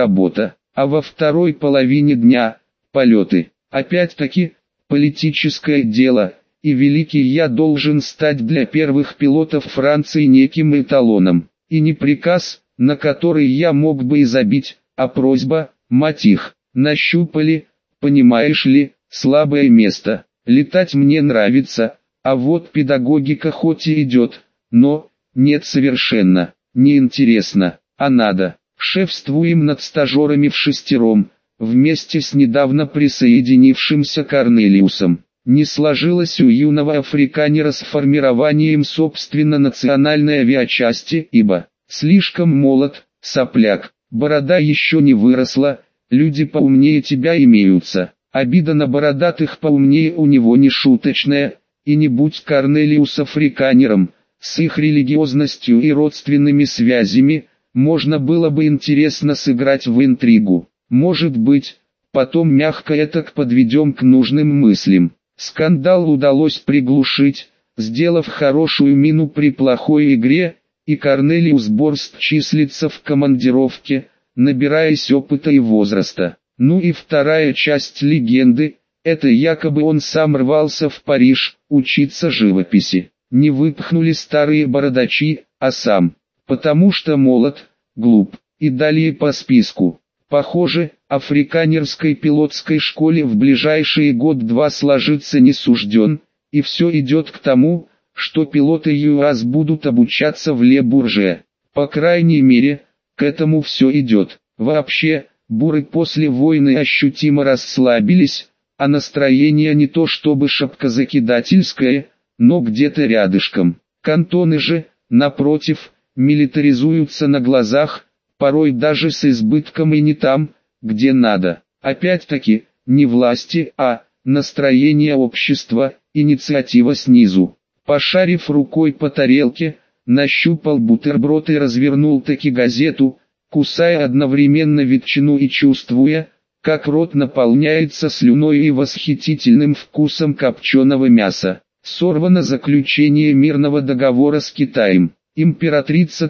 а во второй половине дня – полеты. Опять-таки, политическое дело, и великий я должен стать для первых пилотов Франции неким эталоном. И не приказ, на который я мог бы и забить, а просьба, мать их, нащупали, понимаешь ли, слабое место. Летать мне нравится, а вот педагогика хоть и идет, но, нет, совершенно, не интересно, а надо. Шефствуем над стажерами вшестером, вместе с недавно присоединившимся Корнелиусом. Не сложилось у юного африканера с формированием собственно национальной авиачасти, ибо слишком молод, сопляк, борода еще не выросла, люди поумнее тебя имеются. Обида на бородатых поумнее у него не шуточная, и не будь Корнелиус африканером, с их религиозностью и родственными связями, можно было бы интересно сыграть в интригу. Может быть, потом мягко этак подведем к нужным мыслям. Скандал удалось приглушить, сделав хорошую мину при плохой игре, и Корнелиус Борст числится в командировке, набираясь опыта и возраста. Ну и вторая часть легенды, это якобы он сам рвался в Париж, учиться живописи. Не выпхнули старые бородачи, а сам, потому что молод, глуп, и далее по списку. Похоже, африканерской пилотской школе в ближайшие год-два сложиться не сужден, и все идет к тому, что пилоты ЮАЗ будут обучаться в Ле Бурже. По крайней мере, к этому все идет. Вообще, буры после войны ощутимо расслабились, а настроение не то чтобы шапкозакидательское, но где-то рядышком. Кантоны же, напротив, милитаризуются на глазах, порой даже с избытком и не там, где надо. Опять-таки, не власти, а настроение общества, инициатива снизу. Пошарив рукой по тарелке, нащупал бутерброд и развернул таки газету, кусая одновременно ветчину и чувствуя, как рот наполняется слюной и восхитительным вкусом копченого мяса. Сорвано заключение мирного договора с Китаем. Императрица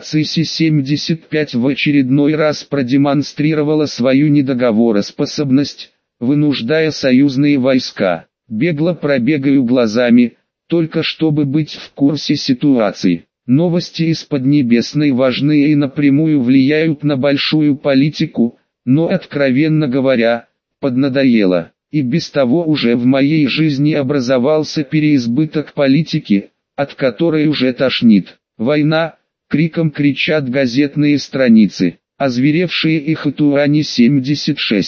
Цыси-75 в очередной раз продемонстрировала свою недоговороспособность, вынуждая союзные войска. Бегло пробегаю глазами, только чтобы быть в курсе ситуации. Новости из Поднебесной важны и напрямую влияют на большую политику, но, откровенно говоря, поднадоело. И без того уже в моей жизни образовался переизбыток политики, от которой уже тошнит. «Война!» — криком кричат газетные страницы, озверевшие их Итуани-76.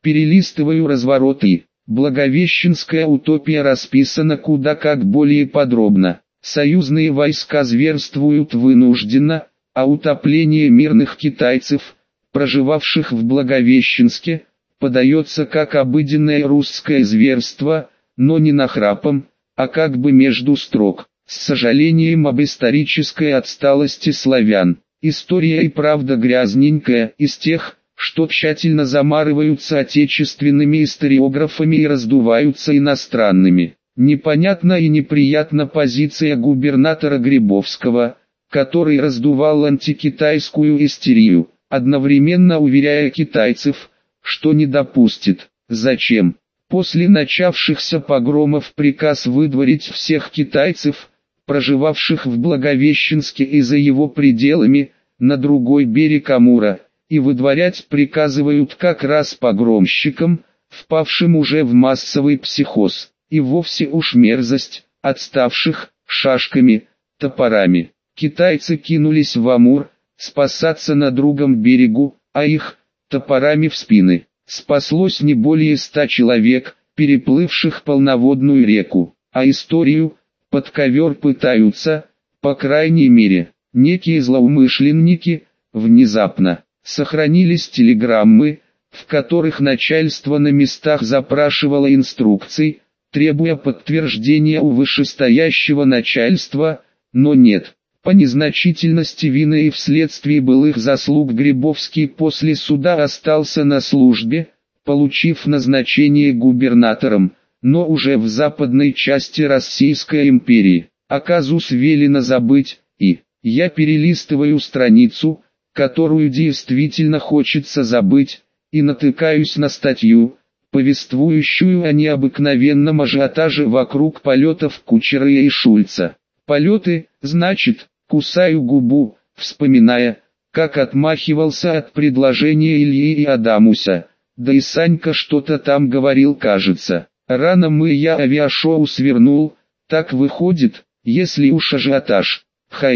Перелистываю развороты. Благовещенская утопия расписана куда как более подробно. Союзные войска зверствуют вынужденно, а утопление мирных китайцев, проживавших в Благовещенске, подается как обыденное русское зверство, но не нахрапом, а как бы между строк, с сожалением об исторической отсталости славян. История и правда грязненькая, из тех, что тщательно замарываются отечественными историографами и раздуваются иностранными. Непонятна и неприятна позиция губернатора Грибовского, который раздувал антикитайскую истерию, одновременно уверяя китайцев, что не допустит. Зачем? После начавшихся погромов приказ выдворить всех китайцев, проживавших в Благовещенске и за его пределами, на другой берег Амура, и выдворять приказывают как раз погромщикам, впавшим уже в массовый психоз, и вовсе уж мерзость, отставших, шашками, топорами. Китайцы кинулись в Амур, спасаться на другом берегу, а их, топорами в спины, спаслось не более 100 человек, переплывших полноводную реку, а историю, под ковер пытаются, по крайней мере, некие злоумышленники, внезапно. Сохранились телеграммы, в которых начальство на местах запрашивало инструкций, требуя подтверждения у вышестоящего начальства, но нет. По незначительности вины и вследствие былых заслуг Грибовский после суда остался на службе, получив назначение губернатором, но уже в западной части Российской империи. А казус велено забыть, и я перелистываю страницу, которую действительно хочется забыть, и натыкаюсь на статью, повествующую о необыкновенном ажиотаже вокруг полетов Кучера и Шульца. Полеты, значит, кусаю губу, вспоминая, как отмахивался от предложения Ильи и Адамуса, да и Санька что-то там говорил, кажется. Рано я авиашоу свернул, так выходит, если уж ажиотаж.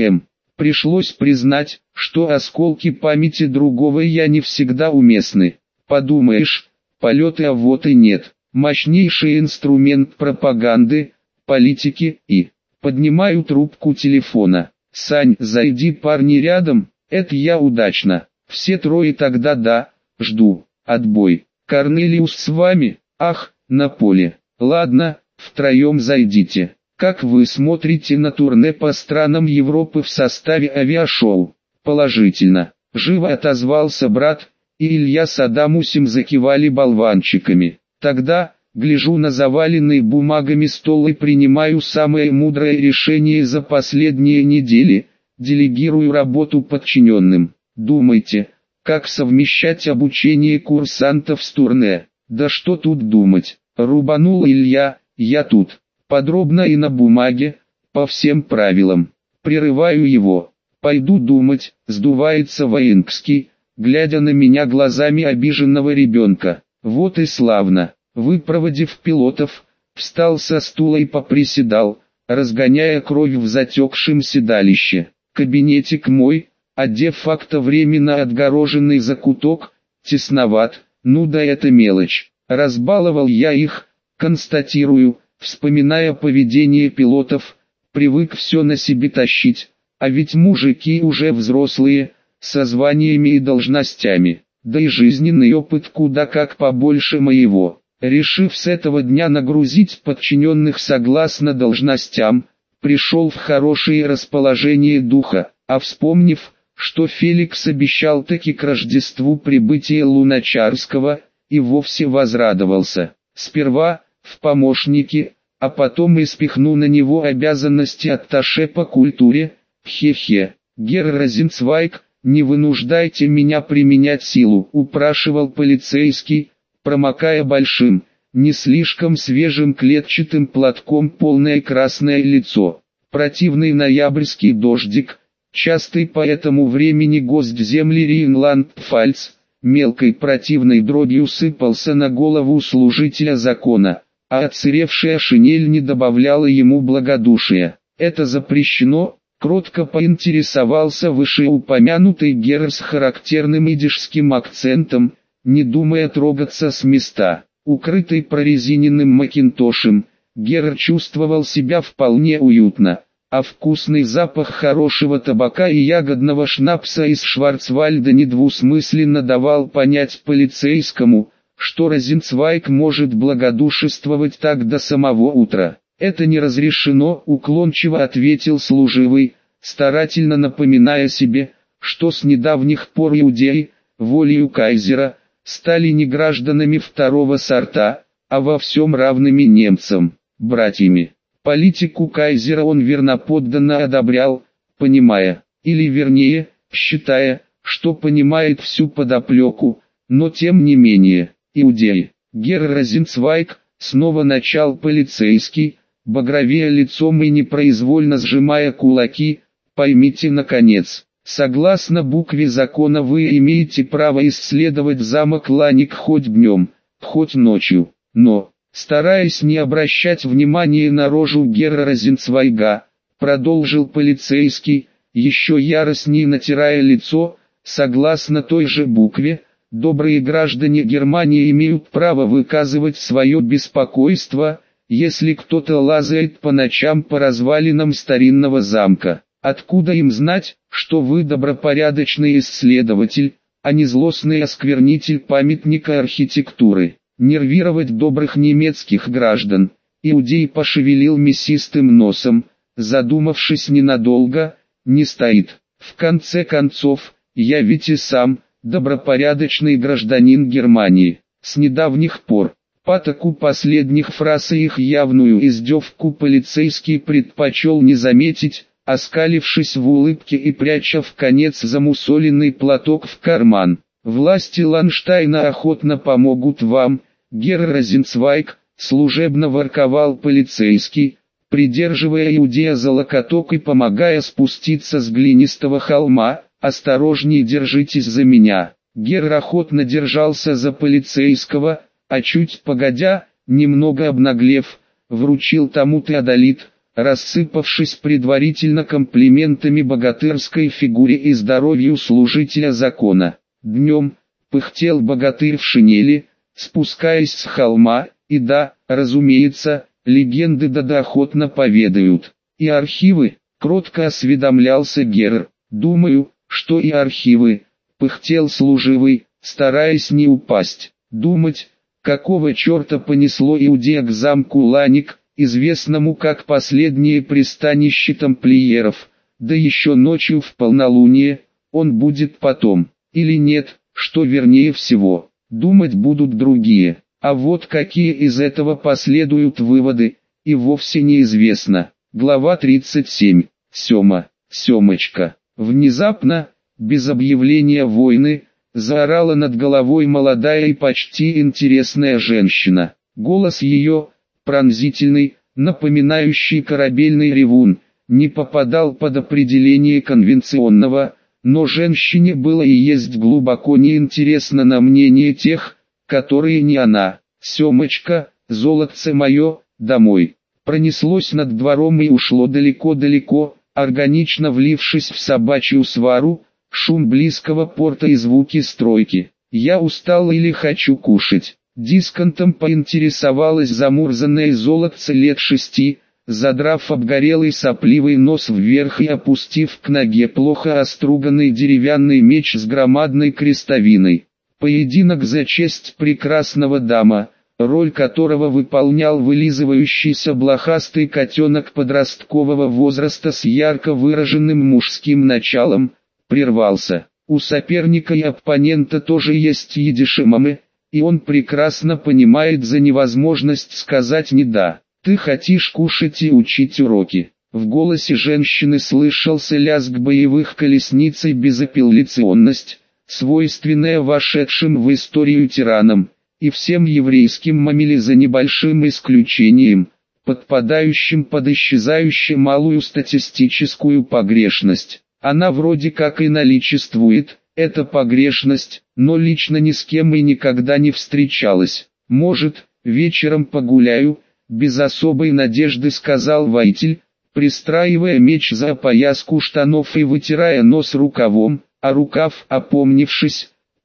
Пришлось признать, что осколки памяти другого я не всегда уместны. Подумаешь, полеты, а вот и нет. Мощнейший инструмент пропаганды, политики и... Поднимаю трубку телефона. «Сань, зайди, парни рядом, это я удачно». Все трое тогда да, жду. Отбой. Корнелиус с вами? Ах, на поле. Ладно, втроем зайдите. Как вы смотрите на турне по странам Европы в составе авиашоу? Положительно. Живо отозвался брат, и Илья с Адамусем закивали болванчиками. Тогда, гляжу на заваленный бумагами стол и принимаю самое мудрое решение за последние недели, делегирую работу подчиненным. Думайте, как совмещать обучение курсантов с турне? Да что тут думать, рубанул Илья, я тут. Подробно и на бумаге, по всем правилам. Прерываю его. Пойду думать, сдувается Воинский, глядя на меня глазами обиженного ребенка. Вот и славно. Выпроводив пилотов, встал со стула и поприседал, разгоняя кровь в затекшем седалище. Кабинетик мой, а де-факто временно отгороженный закуток, тесноват, ну да это мелочь. Разбаловал я их, констатирую, вспоминая поведение пилотов, привык все на себе тащить, а ведь мужики уже взрослые, со званиями и должностями, да и жизненный опыт куда как побольше моего. Решив с этого дня нагрузить подчиненных согласно должностям, пришел в хорошее расположение духа, а вспомнив, что Феликс обещал таки к Рождеству прибытие Луначарского, и вовсе возрадовался. Сперва, в помощники, а потом и спихну на него обязанности атташе по культуре, хе-хе. Герр Розенцвайг, не вынуждайте меня применять силу, упрашивал полицейский, промокая большим, не слишком свежим клетчатым платком полное красное лицо. Противный ноябрьский дождик, частый по этому времени гость земли Рейнланд-Пфальц, мелкой противной дробью сыпался на голову служителя закона, а отсыревшая шинель не добавляла ему благодушия. Это запрещено, кротко поинтересовался вышеупомянутый герр с характерным идишским акцентом, не думая трогаться с места. Укрытый прорезиненным макинтошем, Герр чувствовал себя вполне уютно, а вкусный запах хорошего табака и ягодного шнапса из Шварцвальда недвусмысленно давал понять полицейскому, что Розенцвайг может благодушествовать так до самого утра. «Это не разрешено», — уклончиво ответил служивый, старательно напоминая себе, что с недавних пор иудеи, волею кайзера, стали не гражданами второго сорта, а во всем равными немцам, братьями. Политику кайзера он верноподданно одобрял, понимая, или вернее, считая, что понимает всю подоплеку, но тем не менее, иудеи. Герр Розенцвайг, снова начал полицейский, багровея лицом и непроизвольно сжимая кулаки, поймите наконец. Согласно букве закона вы имеете право исследовать замок Ланик хоть днем, хоть ночью, но, стараясь не обращать внимания на рожу Герра Розенцвайга, продолжил полицейский, еще яростнее натирая лицо, согласно той же букве, добрые граждане Германии имеют право выказывать свое беспокойство, если кто-то лазает по ночам по развалинам старинного замка. Откуда им знать, что вы добропорядочный исследователь, а не злостный осквернитель памятника архитектуры? Нервировать добрых немецких граждан. Иудей пошевелил мясистым носом, задумавшись ненадолго, не стоит. В конце концов, я ведь и сам, добропорядочный гражданин Германии. С недавних пор, по таку последних фраз и их явную издевку полицейский предпочел не заметить, оскалившись в улыбке и пряча в конец замусоленный платок в карман. «Власти Ланштайна охотно помогут вам, Герр Розенцвайг», служебно ворковал полицейский, придерживая иудея за локоток и помогая спуститься с глинистого холма. «Осторожнее, держитесь за меня». Герр охотно держался за полицейского, а чуть погодя, немного обнаглев, вручил тому теодолит, рассыпавшись предварительно комплиментами богатырской фигуре и здоровью служителя закона. Днем, пыхтел богатырь в шинели, спускаясь с холма, и да, разумеется, легенды да охотно поведают. И архивы, кротко осведомлялся Герр. «Думаю, что и архивы», пыхтел служивый, стараясь не упасть. Думать, какого черта понесло иудея к замку Ланик, известному как последнее пристанище тамплиеров, да еще ночью в полнолуние, он будет потом, или нет, что вернее всего, думать будут другие, а вот какие из этого последуют выводы, и вовсе неизвестно. Глава 37. Семочка. Внезапно, без объявления войны, заорала над головой молодая и почти интересная женщина. Голос ее, пронзительный, напоминающий корабельный ревун, не попадал под определение конвенционного, но женщине было и есть глубоко неинтересно на мнение тех, которые не она. «Семочка, золотце мое, домой!» Пронеслось над двором и ушло далеко-далеко, органично влившись в собачью свару, шум близкого порта и звуки стройки. «Я устал или хочу кушать?» Дисконтом поинтересовалась замурзанное золотце лет 6, задрав обгорелый сопливый нос вверх и опустив к ноге плохо оструганный деревянный меч с громадной крестовиной. Поединок за честь прекрасного дама, роль которого выполнял вылизывающийся блохастый котенок подросткового возраста с ярко выраженным мужским началом, прервался. У соперника и оппонента тоже есть едишимамы, и он прекрасно понимает за невозможность сказать «не да». «Ты хотишь кушать и учить уроки». В голосе женщины слышался лязг боевых колесниц и безапелляционность, свойственная вошедшим в историю тиранам, и всем еврейским мамиле за небольшим исключением, подпадающим под исчезающую малую статистическую погрешность. Она вроде как и наличествует, эта погрешность, но лично ни с кем и никогда не встречалась. «Может, вечером погуляю», без особой надежды сказал воитель, пристраивая меч за пояску штанов и вытирая нос рукавом, а рукав, опомнившись,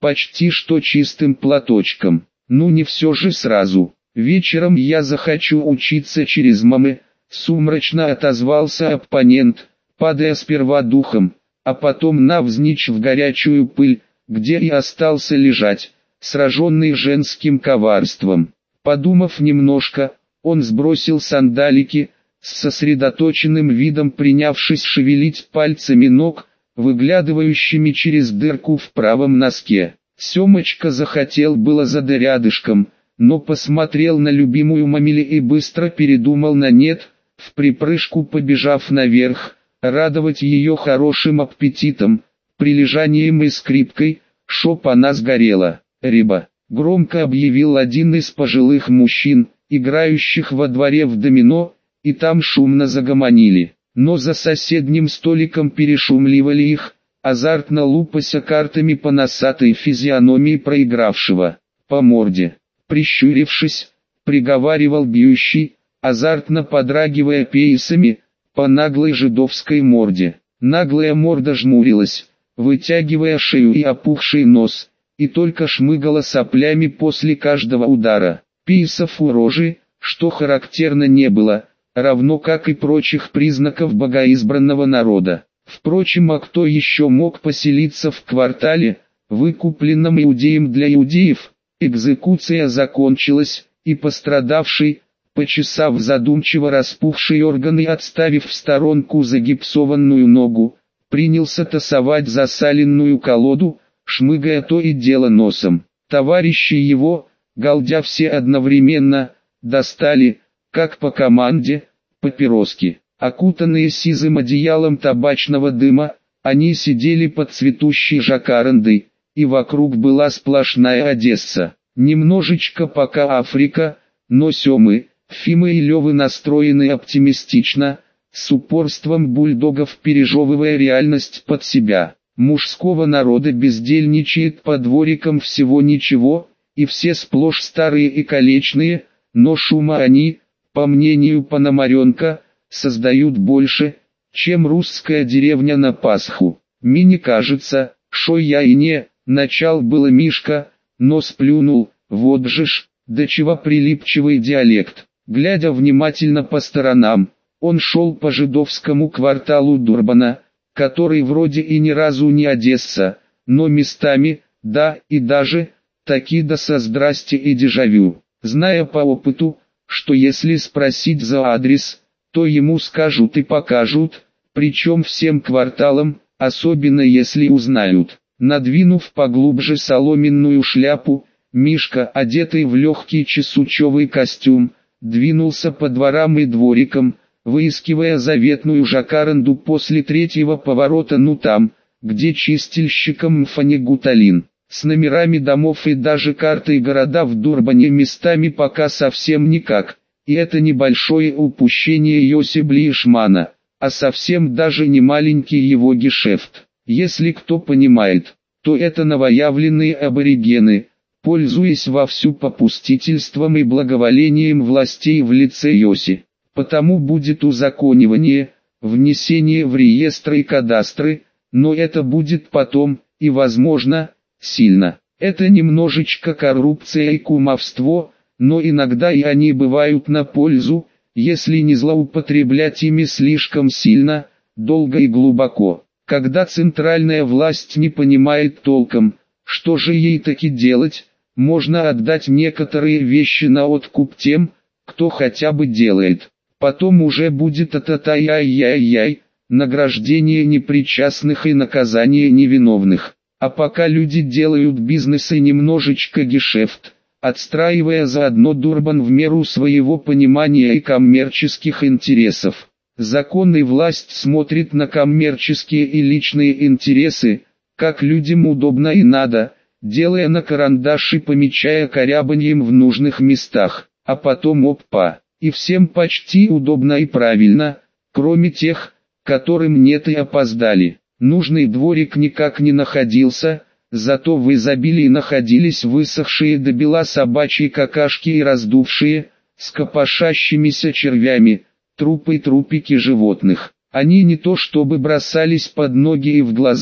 почти что чистым платочком. Ну не все же сразу. Вечером я захочу учиться через мамы, сумрачно отозвался оппонент, падая сперва духом, а потом навзничь в горячую пыль, где и остался лежать, сраженный женским коварством. Подумав немножко, он сбросил сандалики, с сосредоточенным видом принявшись шевелить пальцами ног, выглядывающими через дырку в правом носке. Семочка захотел было за рядышком, но посмотрел на любимую мамили и быстро передумал на нет, в припрыжку побежав наверх, радовать ее хорошим аппетитом, прилежанием и скрипкой, чтоб она сгорела. «Рыба», — громко объявил один из пожилых мужчин, играющих во дворе в домино, и там шумно загомонили. Но за соседним столиком перешумливали их, азартно лупася картами по носатой физиономии проигравшего. По морде, прищурившись, приговаривал бьющий, азартно подрагивая пейсами, по наглой жидовской морде. Наглая морда жмурилась, вытягивая шею и опухший нос, и только шмыгала соплями после каждого удара. Пейсов у рожи, что характерно, не было, равно как и прочих признаков богоизбранного народа. Впрочем, а кто еще мог поселиться в квартале, выкупленном иудеем для иудеев? Экзекуция закончилась, и пострадавший, почесав задумчиво распухшие органы и отставив в сторонку загипсованную ногу, принялся тасовать засаленную колоду, шмыгая то и дело носом. Товарищи его, галдя все одновременно, достали, как по команде, папироски. Окутанные сизым одеялом табачного дыма, они сидели под цветущей жаккарандой, и вокруг была сплошная Одесса. Немножечко пока Африка, но Семы, Фимы и Левы настроены оптимистично, с упорством бульдогов пережевывая реальность под себя. Мужского народа бездельничает по дворикам всего ничего, и все сплошь старые и калечные, но шума они, по мнению Пономаренка, создают больше, чем русская деревня на Пасху. Мне кажется, шо я и не, начал было Мишка, но сплюнул, вот же ж, до чего прилипчивый диалект. Глядя внимательно по сторонам, он шел по жидовскому кварталу Дурбана, который вроде и ни разу не Одесса, но местами, да и даже, таки да со здрасте и дежавю. Зная по опыту, что если спросить за адрес, то ему скажут и покажут, причем всем кварталам, особенно если узнают. Надвинув поглубже соломенную шляпу, Мишка, одетый в легкий чесучевый костюм, двинулся по дворам и дворикам, выискивая заветную жаккаранду после третьего поворота, ну там, где чистильщиком Мфанигуталин. С номерами домов и даже картой города в Дурбане местами пока совсем никак, и это небольшое упущение Йоси Блишмана, а совсем даже не маленький его гешефт. Если кто понимает, то это новоявленные аборигены, пользуясь вовсю попустительством и благоволением властей в лице Йоси. Потому будет узаконивание, внесение в реестры и кадастры, но это будет потом, и возможно, сильно. Это немножечко коррупция и кумовство, но иногда и они бывают на пользу, если не злоупотреблять ими слишком сильно, долго и глубоко. Когда центральная власть не понимает толком, что же ей таки делать, можно отдать некоторые вещи на откуп тем, кто хотя бы делает. Потом уже будет ай-яй-яй, награждение непричастных и наказание невиновных. А пока люди делают бизнес и немножечко гешефт, отстраивая заодно Дурбан в меру своего понимания и коммерческих интересов. Закон и власть смотрит на коммерческие и личные интересы, как людям удобно и надо, делая на карандаш и помечая корябаньем в нужных местах, а потом опа, и всем почти удобно и правильно, кроме тех, которым нет и опоздали. Нужный дворик никак не находился, зато в изобилии находились высохшие до бела собачьи какашки и раздувшие, с копошащимися червями, трупы и трупики животных. Они не то чтобы бросались под ноги и в глаза,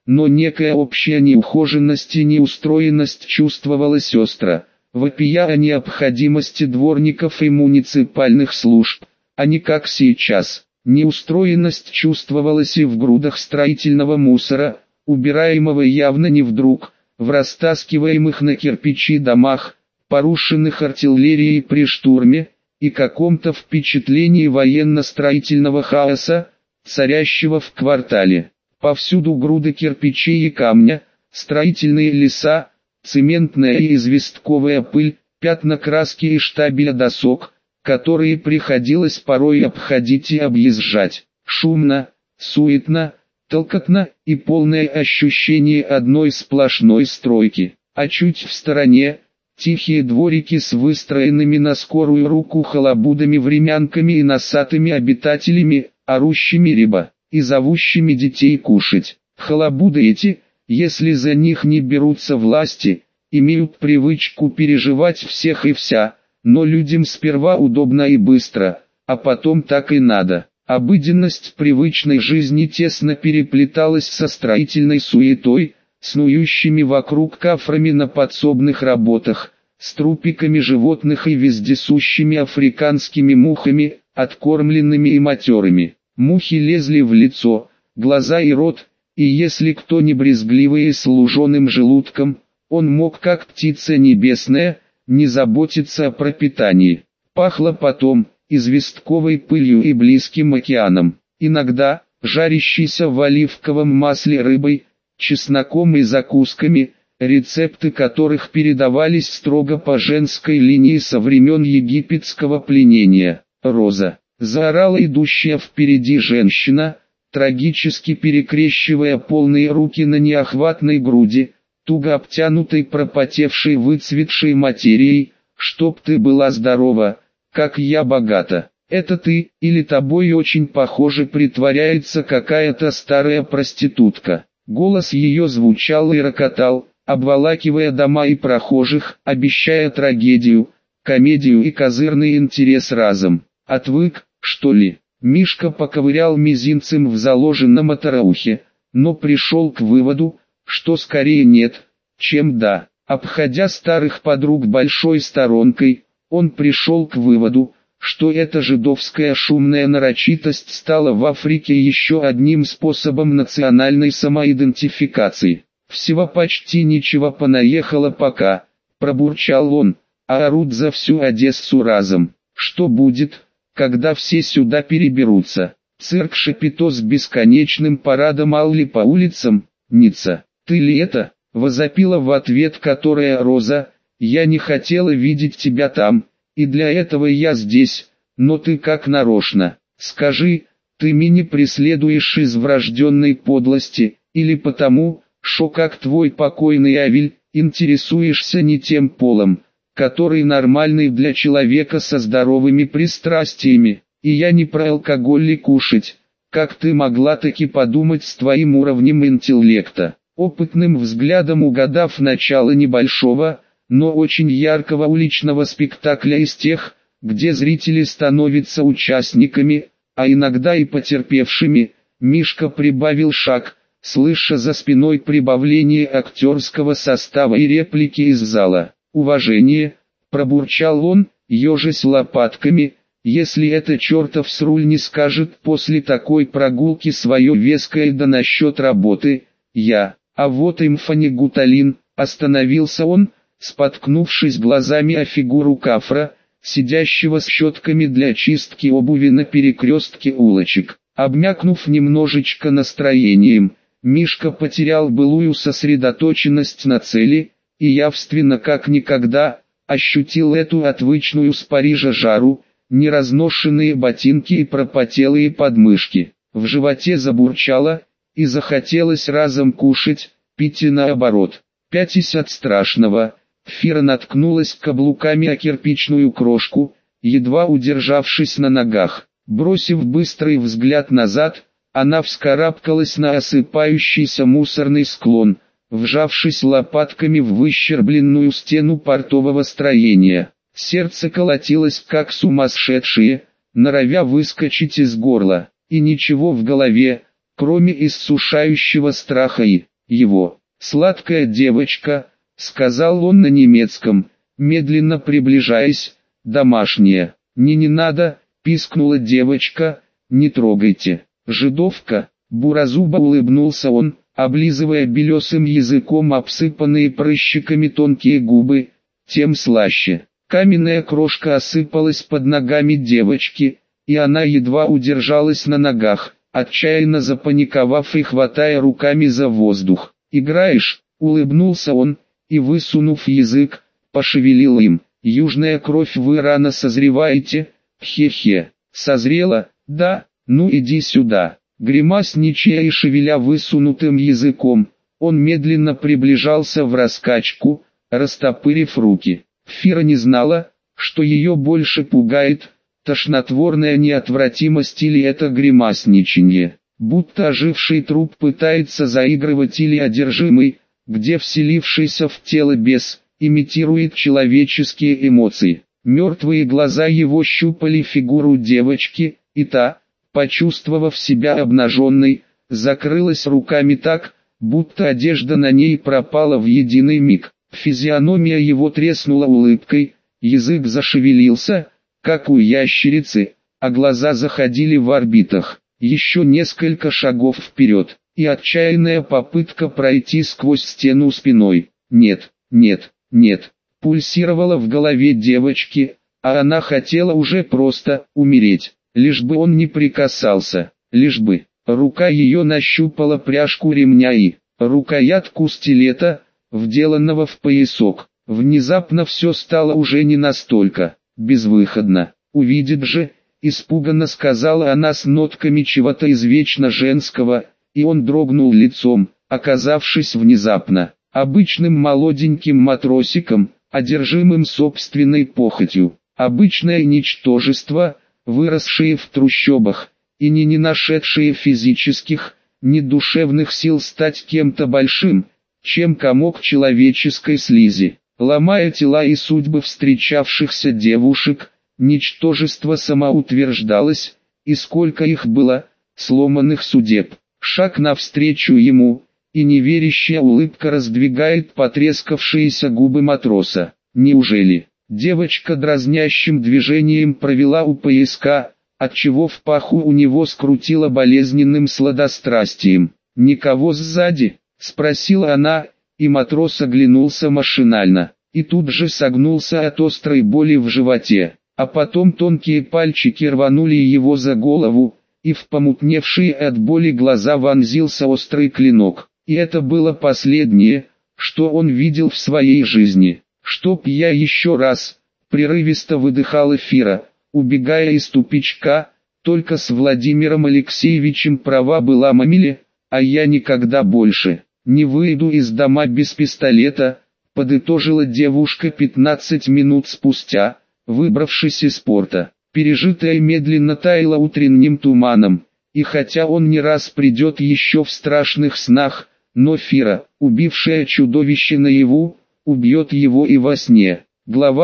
но некая общая неухоженность и неустроенность чувствовалась остро, вопия о необходимости дворников и муниципальных служб, а не как сейчас. Неустроенность чувствовалась и в грудах строительного мусора, убираемого явно не вдруг, в растаскиваемых на кирпичи домах, порушенных артиллерией при штурме, и каком-то впечатлении военно-строительного хаоса, царящего в квартале. Повсюду груды кирпичей и камня, строительные леса, цементная и известковая пыль, пятна краски и штабеля досок, которые приходилось порой обходить и объезжать. Шумно, суетно, толкотно и полное ощущение одной сплошной стройки. А чуть в стороне, тихие дворики с выстроенными на скорую руку халабудами-времянками и носатыми обитателями, орущими рыба, и зовущими детей кушать. Халабуды эти, если за них не берутся власти, имеют привычку переживать всех и вся, но людям сперва удобно и быстро, а потом так и надо. Обыденность привычной жизни тесно переплеталась со строительной суетой, снующими вокруг кафрами на подсобных работах, с трупиками животных и вездесущими африканскими мухами, откормленными и матерыми. Мухи лезли в лицо, глаза и рот, и если кто не брезгливый и с луженым желудком, он мог как птица небесная, не заботиться о пропитании. Пахло потом известковой пылью и близким океаном, иногда жарящейся в оливковом масле рыбой, чесноком и закусками, рецепты которых передавались строго по женской линии со времен египетского пленения. «Роза!» — заорала идущая впереди женщина, трагически перекрещивая полные руки на неохватной груди, туго обтянутой пропотевшей выцветшей материей. «Чтоб ты была здорова, как я богата! Это ты, или тобой очень похоже притворяется какая-то старая проститутка?» Голос ее звучал и рокотал, обволакивая дома и прохожих, обещая трагедию, комедию и козырный интерес разом. «Отвык, что ли?» Мишка поковырял мизинцем в заложенном отороухе, но пришел к выводу, что скорее нет, чем да. Обходя старых подруг большой сторонкой, он пришел к выводу, что эта жидовская шумная нарочитость стала в Африке еще одним способом национальной самоидентификации. «Всего почти ничего понаехало пока», — пробурчал он, — «а орут за всю Одессу разом. Что будет, когда все сюда переберутся? Цирк Шапито с бесконечным парадом Алли по улицам? Ницца, ты ли это?» — возопила в ответ которая Роза: «Я не хотела видеть тебя там, и для этого я здесь, но ты как нарочно. Скажи, ты меня преследуешь из врожденной подлости, или потому, что как твой покойный Авель, интересуешься не тем полом, который нормальный для человека со здоровыми пристрастиями, и я не про алкоголь и кушать, как ты могла таки подумать с твоим уровнем интеллекта?» Опытным взглядом угадав начало небольшого, но очень яркого уличного спектакля из тех, где зрители становятся участниками, а иногда и потерпевшими, Мишка прибавил шаг, слыша за спиной прибавление актерского состава и реплики из зала. «Уважение», — пробурчал он, ежась лопатками, «если это чертов сруль не скажет после такой прогулки свое веское да насчет работы, а вот имфанигуталин», — остановился он, споткнувшись глазами о фигуру кафра, сидящего с щетками для чистки обуви на перекрестке улочек. Обмякнув немножечко настроением, Мишка потерял былую сосредоточенность на цели, и явственно как никогда, ощутил эту отвычную с Парижа жару, неразношенные ботинки и пропотелые подмышки. В животе забурчало, и захотелось разом кушать, пить и наоборот. Пятясь от страшного, Фира наткнулась каблуками о кирпичную крошку, едва удержавшись на ногах. Бросив быстрый взгляд назад, она вскарабкалась на осыпающийся мусорный склон, вжавшись лопатками в выщербленную стену портового строения. Сердце колотилось как сумасшедшее, норовя выскочить из горла, и ничего в голове, кроме иссушающего страха и его. «Сладкая девочка», — сказал он на немецком, медленно приближаясь, — «домашняя». «Не надо», — пискнула девочка, — «не трогайте». «Жидовка», — буразубо улыбнулся он, облизывая белесым языком обсыпанные прыщиками тонкие губы, тем слаще. Каменная крошка осыпалась под ногами девочки, и она едва удержалась на ногах, отчаянно запаниковав и хватая руками за воздух. «Играешь?» — улыбнулся он, и, высунув язык, пошевелил им. «Южная кровь, вы рано созреваете?» «Хе-хе». «Созрела?» «Да, ну иди сюда». Гримасничая и шевеля высунутым языком, он медленно приближался в раскачку, растопырив руки. Фира не знала, что ее больше пугает, тошнотворная неотвратимость или это гримасничанье. Будто оживший труп пытается заигрывать или одержимый, где вселившийся в тело бес, имитирует человеческие эмоции. Мертвые глаза его щупали фигуру девочки, и та, почувствовав себя обнаженной, закрылась руками так, будто одежда на ней пропала в единый миг. Физиономия его треснула улыбкой, язык зашевелился, как у ящерицы, а глаза заходили в орбитах. Еще несколько шагов вперед, и отчаянная попытка пройти сквозь стену спиной. «Нет, нет, нет», пульсировала в голове девочки, а она хотела уже просто умереть. Лишь бы он не прикасался, лишь бы. Рука ее нащупала пряжку ремня и рукоятку стилета, вделанного в поясок. Внезапно все стало уже не настолько безвыходно. «Увидит же», — испуганно сказала она с нотками чего-то извечно женского, и он дрогнул лицом, оказавшись внезапно обычным молоденьким матросиком, одержимым собственной похотью. Обычное ничтожество, выросшие в трущобах, и не нашедшие физических, ни душевных сил стать кем-то большим, чем комок человеческой слизи. Ломая тела и судьбы встречавшихся девушек, ничтожество самоутверждалось, и сколько их было, сломанных судеб. Шаг навстречу ему, и неверящая улыбка раздвигает потрескавшиеся губы матроса. Неужели? Девочка дразнящим движением провела у пояска, отчего в паху у него скрутило болезненным сладострастием. «Никого сзади?» — спросила она, и матрос оглянулся машинально, и тут же согнулся от острой боли в животе, а потом тонкие пальчики рванули его за голову, и в помутневшие от боли глаза вонзился острый клинок. И это было последнее, что он видел в своей жизни. «Чтоб я еще раз», — прерывисто выдыхала Фира, убегая из тупичка, «только с Владимиром Алексеевичем права была мамиле, а я никогда больше не выйду из дома без пистолета», — подытожила девушка 15 минут спустя, выбравшись из порта. Пережитое медленно таяло утренним туманом, и хотя он не раз придет еще в страшных снах, но Фира, убившая чудовище наяву, убьет его и во сне. Глава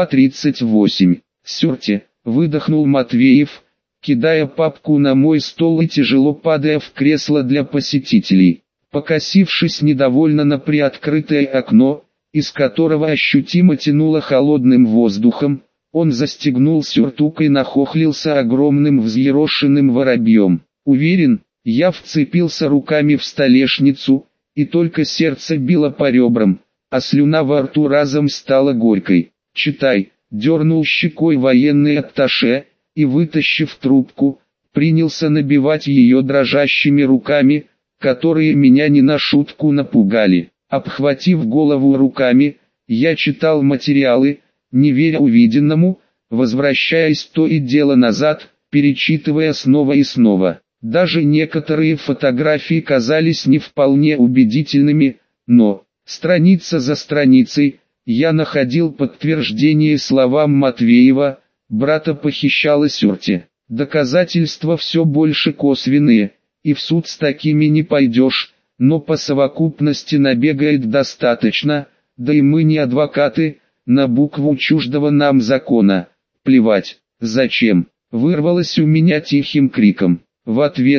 38. «Сюрте», — выдохнул Матвеев, кидая папку на мой стол и тяжело падая в кресло для посетителей. Покосившись недовольно на приоткрытое окно, из которого ощутимо тянуло холодным воздухом, он застегнул сюртук и нахохлился огромным взъерошенным воробьем. Уверен, я вцепился руками в столешницу, и только сердце било по ребрам, а слюна во рту разом стала горькой. «Читай», — дернул щекой военный атташе, и, вытащив трубку, принялся набивать ее дрожащими руками, которые меня не на шутку напугали. Обхватив голову руками, я читал материалы, не веря увиденному, возвращаясь то и дело назад, перечитывая снова и снова. Даже некоторые фотографии казались не вполне убедительными, но, страница за страницей, я находил подтверждение словам Матвеева: брата похищала Сюрте. Доказательства все больше косвенные, и в суд с такими не пойдешь, но по совокупности набегает достаточно, да и мы не адвокаты, на букву чуждого нам закона. Плевать, зачем, вырвалось у меня тихим криком. В ответ,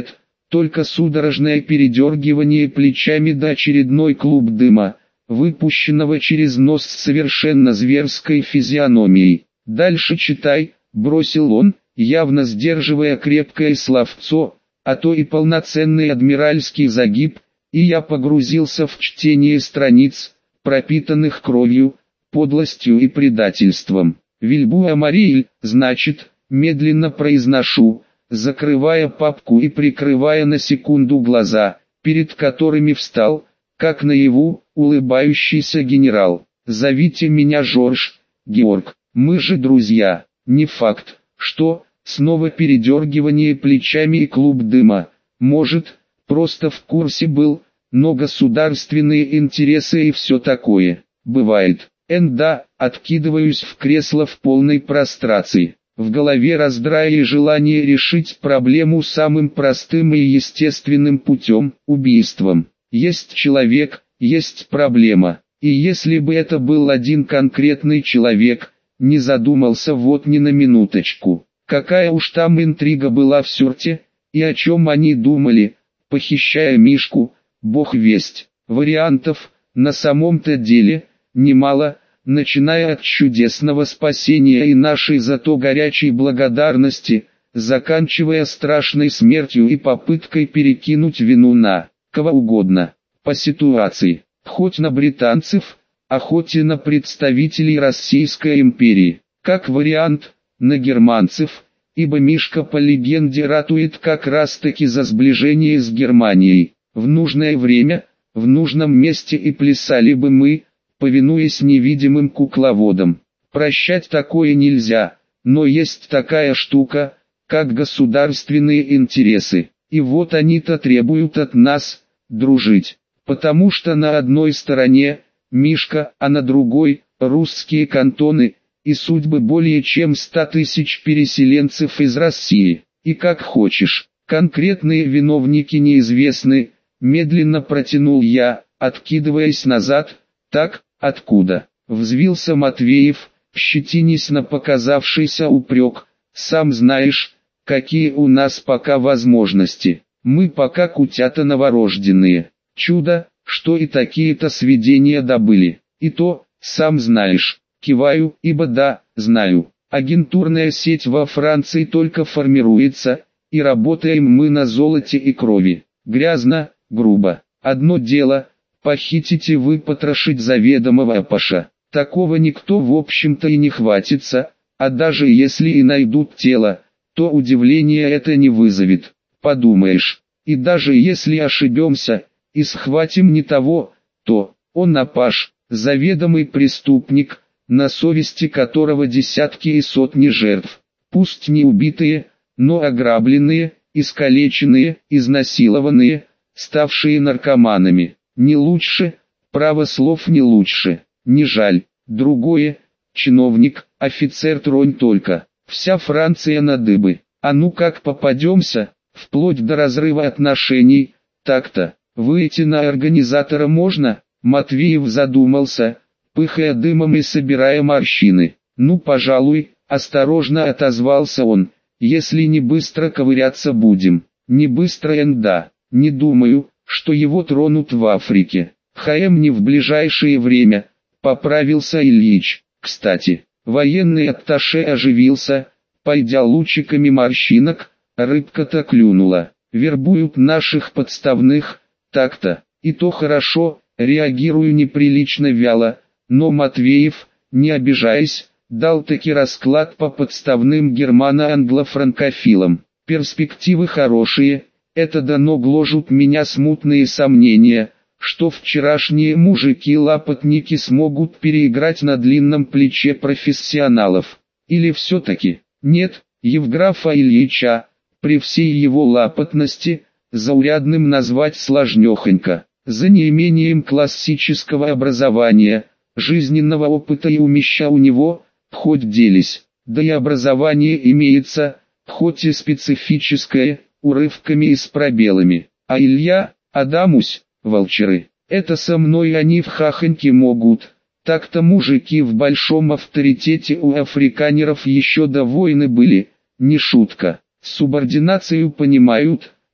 только судорожное передергивание плечами до очередной клуб дыма, выпущенного через нос с совершенно зверской физиономией. «Дальше читай», — бросил он, явно сдерживая крепкое словцо, а то и полноценный адмиральский загиб, и я погрузился в чтение страниц, пропитанных кровью, подлостью и предательством. «Вильбуа Мариэль, значит», медленно произношу, закрывая папку и прикрывая на секунду глаза, перед которыми встал, как наяву, улыбающийся генерал. «Зовите меня Жорж, Георг, мы же друзья». Не факт, что, снова передергивание плечами и клуб дыма, может, просто в курсе был, но государственные интересы и все такое, бывает. Да, откидываюсь в кресло в полной прострации. В голове раздрай и желание решить проблему самым простым и естественным путем, убийством. Есть человек, есть проблема. И если бы это был один конкретный человек, не задумался вот ни на минуточку. Какая уж там интрига была в Сюрте, и о чем они думали, похищая Мишку, бог весть. Вариантов, на самом-то деле, немало, начиная от чудесного спасения и нашей зато горячей благодарности, заканчивая страшной смертью и попыткой перекинуть вину на кого угодно, по ситуации, хоть на британцев, а хоть и на представителей Российской империи, как вариант, на германцев, ибо Мишка по легенде ратует как раз-таки за сближение с Германией, в нужное время, в нужном месте и плясали бы мы, повинуясь невидимым кукловодам. Прощать такое нельзя, но есть такая штука, как государственные интересы, и вот они-то требуют от нас, дружить, потому что на одной стороне, Мишка, а на другой, русские кантоны, и судьбы более чем 100 тысяч переселенцев из России, и как хочешь, конкретные виновники неизвестны, медленно протянул я, откидываясь назад, так, откуда, взвился Матвеев, щетинясь на показавшийся упрек, сам знаешь, какие у нас пока возможности, мы пока кутята новорожденные, чудо, что и такие-то сведения добыли, и то, сам знаешь, киваю, ибо да, знаю, агентурная сеть во Франции только формируется, и работаем мы на золоте и крови, грязно, грубо, одно дело, похитить и выпотрошить заведомого апаша, такого никто в общем-то и не хватится, а даже если и найдут тело, то удивления это не вызовет, подумаешь, и даже если ошибемся, и схватим не того, то, он апаш, заведомый преступник, на совести которого десятки и сотни жертв, пусть не убитые, но ограбленные, искалеченные, изнасилованные, ставшие наркоманами. Не лучше, право слов не лучше, не жаль, другое, чиновник, офицер тронь только, вся Франция на дыбы, а ну как попадемся, вплоть до разрыва отношений, так-то, выйти на организатора можно, Матвеев задумался, пыхая дымом и собирая морщины, ну пожалуй, осторожно отозвался он, если не быстро ковыряться будем, не быстро да, не думаю, что его тронут в Африке. Не в ближайшее время, поправился Ильич. Кстати, военный атташе оживился, пойдя лучиками морщинок, рыбка-то клюнула. Вербуют наших подставных, так-то, и то хорошо, реагирую неприлично вяло, но Матвеев, не обижаясь, дал таки расклад по подставным германо-англо-франкофилам. Перспективы хорошие. Это дано гложут меня смутные сомнения, что вчерашние мужики-лапотники смогут переиграть на длинном плече профессионалов. Или все-таки, нет, Евграфа Ильича, при всей его лапотности, заурядным назвать сложнехонько, за неимением классического образования, жизненного опыта и умища у него, хоть делись, да и образование имеется, хоть и специфическое, урывками и с пробелами. А Илья, Адамусь, волчеры, это со мной они в хахоньке могут. Так-то мужики в большом авторитете у африканеров еще до войны были, не шутка. Субординацию понимают,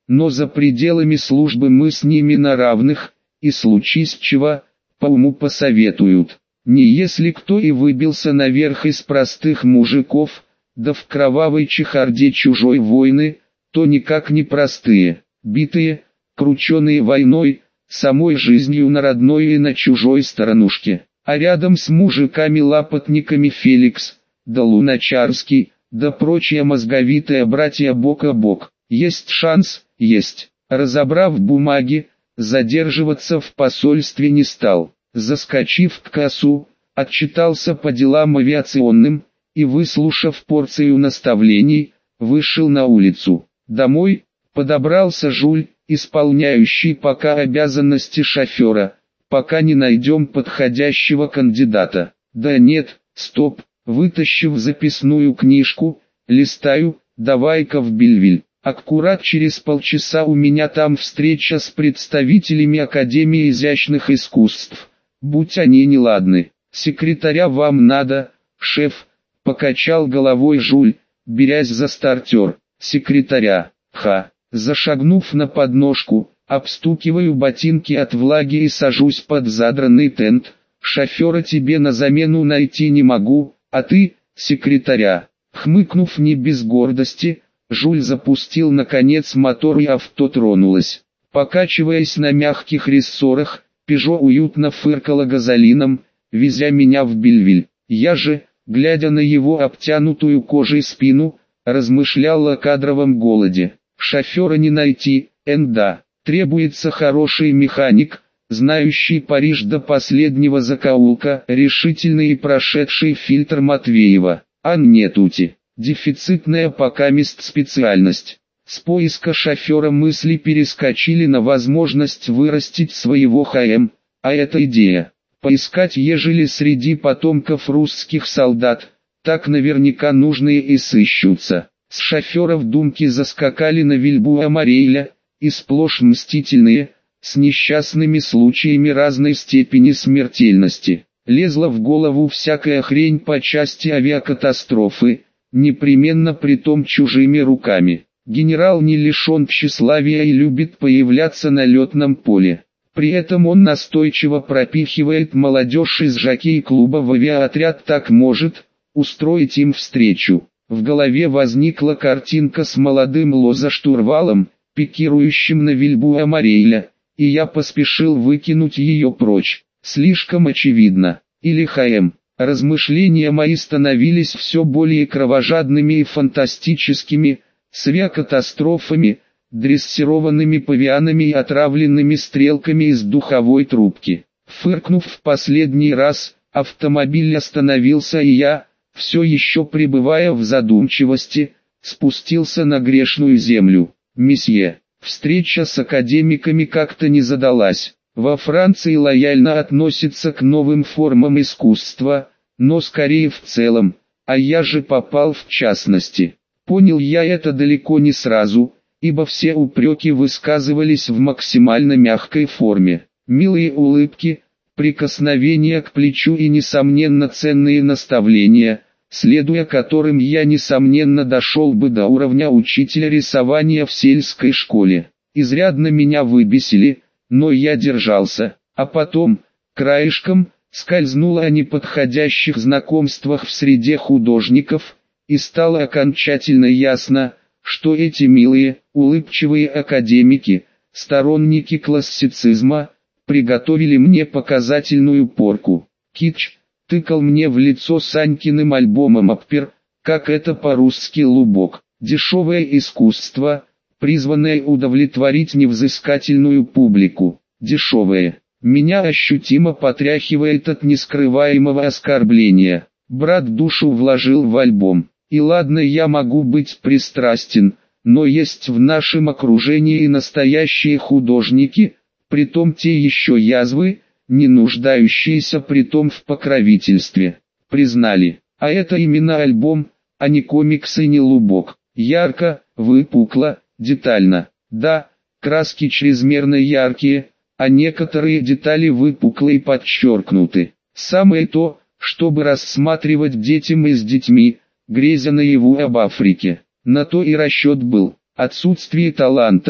но за пределами службы мы с ними на равных, и случись чего, по уму посоветуют. Не если кто и выбился наверх из простых мужиков, да в кровавой чехарде чужой войны, то никак не простые, битые, крученые войной, самой жизнью на родной и на чужой сторонушке. А рядом с мужиками-лапотниками Феликс, да Луначарский, да прочие мозговитые братья бок о бок. Есть шанс, есть. Разобрав бумаги, задерживаться в посольстве не стал. Заскочив к кассу, отчитался по делам авиационным, и выслушав порцию наставлений, вышел на улицу. Домой подобрался Жуль, исполняющий пока обязанности шофера, пока не найдем подходящего кандидата. Да нет, стоп, вытащив записную книжку, листаю, давай-ка в Бельвиль. Аккурат через полчаса у меня там встреча с представителями Академии изящных искусств. Будь они неладны. Секретаря вам надо, шеф, покачал головой Жуль, берясь за стартер. Секретаря, ха. Зашагнув на подножку, обстукиваю ботинки от влаги и сажусь под задранный тент. Шофера тебе на замену найти не могу, а ты, секретаря. Хмыкнув не без гордости, Жуль запустил наконец мотор и авто тронулось. Покачиваясь на мягких рессорах, Пежо уютно фыркала газолином, везя меня в Бельвиль. Я же, глядя на его обтянутую кожей спину, размышлял о кадровом голоде. Шофера не найти, да, требуется хороший механик, знающий Париж до последнего закоулка, решительный и прошедший фильтр Матвеева. Нетути. Дефицитная покамест специальность. С поиска шофера мысли перескочили на возможность вырастить своего ХМ, а эта идея. Поискать ежели среди потомков русских солдат, так наверняка нужные и сыщутся. С шоферов думки заскакали на Вильбуа Морейля, и сплошь мстительные, с несчастными случаями разной степени смертельности. Лезла в голову всякая хрень по части авиакатастрофы, непременно притом чужими руками. Генерал не лишен тщеславия и любит появляться на летном поле. При этом он настойчиво пропихивает молодежь из жокей-клуба в авиаотряд, так может устроить им встречу. В голове возникла картинка с молодым лоза-штурвалом, пикирующим на Вильбуа Морейля, и я поспешил выкинуть ее прочь. Слишком очевидно. Или ХМ. Размышления мои становились все более кровожадными и фантастическими, с авиакатастрофами, дрессированными павианами и отравленными стрелками из духовой трубки. Фыркнув в последний раз, автомобиль остановился, и я, все еще пребывая в задумчивости, спустился на грешную землю. Месье, встреча с академиками как-то не задалась. Во Франции лояльно относятся к новым формам искусства, но скорее в целом, а я же попал в частности. Понял я это далеко не сразу, ибо все упреки высказывались в максимально мягкой форме. Милые улыбки, прикосновения к плечу и несомненно ценные наставления, следуя которым я несомненно дошел бы до уровня учителя рисования в сельской школе. Изрядно меня выбесили, но я держался, а потом, краешком, скользнуло о неподходящих знакомствах в среде художников, и стало окончательно ясно, что эти милые, улыбчивые академики, сторонники классицизма, приготовили мне показательную порку. Китч тыкал мне в лицо Санькиным альбомом «Аппер», как это по-русски «лубок». Дешевое искусство, призванное удовлетворить невзыскательную публику. Дешевое. Меня ощутимо потряхивает от нескрываемого оскорбления. Брат душу вложил в альбом. И ладно, я могу быть пристрастен, но есть в нашем окружении и настоящие художники, притом те еще язвы, не нуждающиеся притом в покровительстве. Признали, а это именно альбом, а не комикс и не лубок. Ярко, выпукло, детально. Да, краски чрезмерно яркие, а некоторые детали выпукло и подчеркнуты. Самое то, чтобы рассматривать детям и с детьми, грезя наяву об Африке. На то и расчет был. Отсутствие таланта,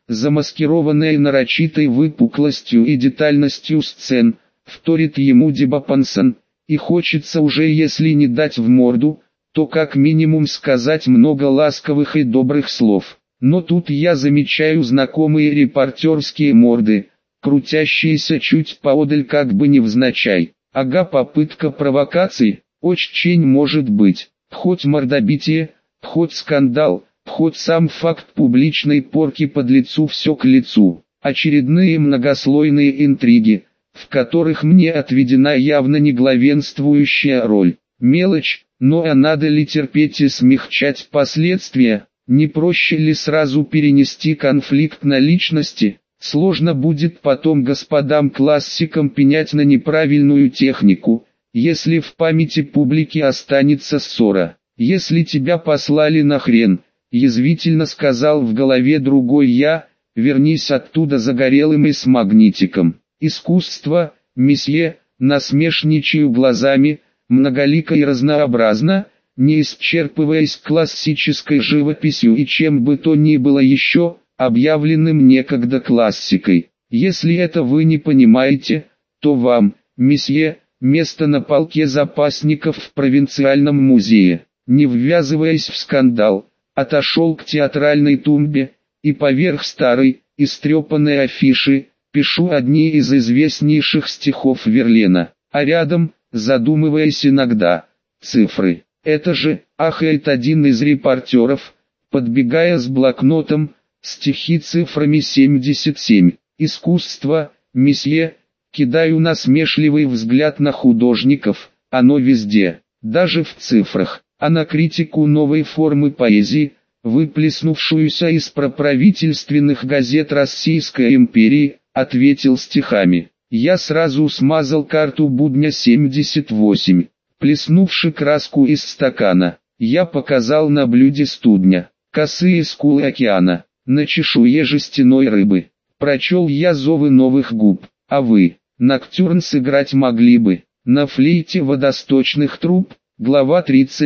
замаскированная нарочитой выпуклостью и детальностью сцен, вторит ему Дебапансон, и хочется уже, если не дать в морду, то как минимум сказать много ласковых и добрых слов. Но тут я замечаю знакомые репортерские морды, крутящиеся чуть поодаль как бы невзначай. Ага, попытка провокации, очень может быть, хоть мордобитие, хоть скандал, хоть сам факт публичной порки подлецу, все к лицу. Очередные многослойные интриги, в которых мне отведена явно не главенствующая роль. Мелочь, но а надо ли терпеть и смягчать последствия? Не проще ли сразу перенести конфликт на личности? Сложно будет потом господам-классикам пенять на неправильную технику, если в памяти публики останется ссора. Если тебя послали нахрен, язвительно сказал в голове другой я, вернись оттуда загорелым и с магнитиком. Искусство, месье, насмешничаю глазами, многолико и разнообразно, не исчерпываясь классической живописью и чем бы то ни было еще, объявленным некогда классикой. Если это вы не понимаете, то вам, месье, место на полке запасников в провинциальном музее. Не ввязываясь в скандал, отошел к театральной тумбе, и поверх старой, истрепанной афиши, пишу одни из известнейших стихов Верлена, а рядом, задумываясь иногда, цифры. Это же, ахает один из репортеров, подбегая с блокнотом, стихи цифрами 77. Искусство, месье, кидаю насмешливый взгляд на художников, оно везде, даже в цифрах, а на критику новой формы поэзии, выплеснувшуюся из проправительственных газет Российской империи, ответил стихами. Я сразу смазал карту будня 78. Плеснувши краску из стакана, я показал на блюде студня, косые скулы океана, на чешуе жестяной рыбы. Прочел я зовы новых губ, а вы, ноктюрн сыграть могли бы, на флейте водосточных труб, глава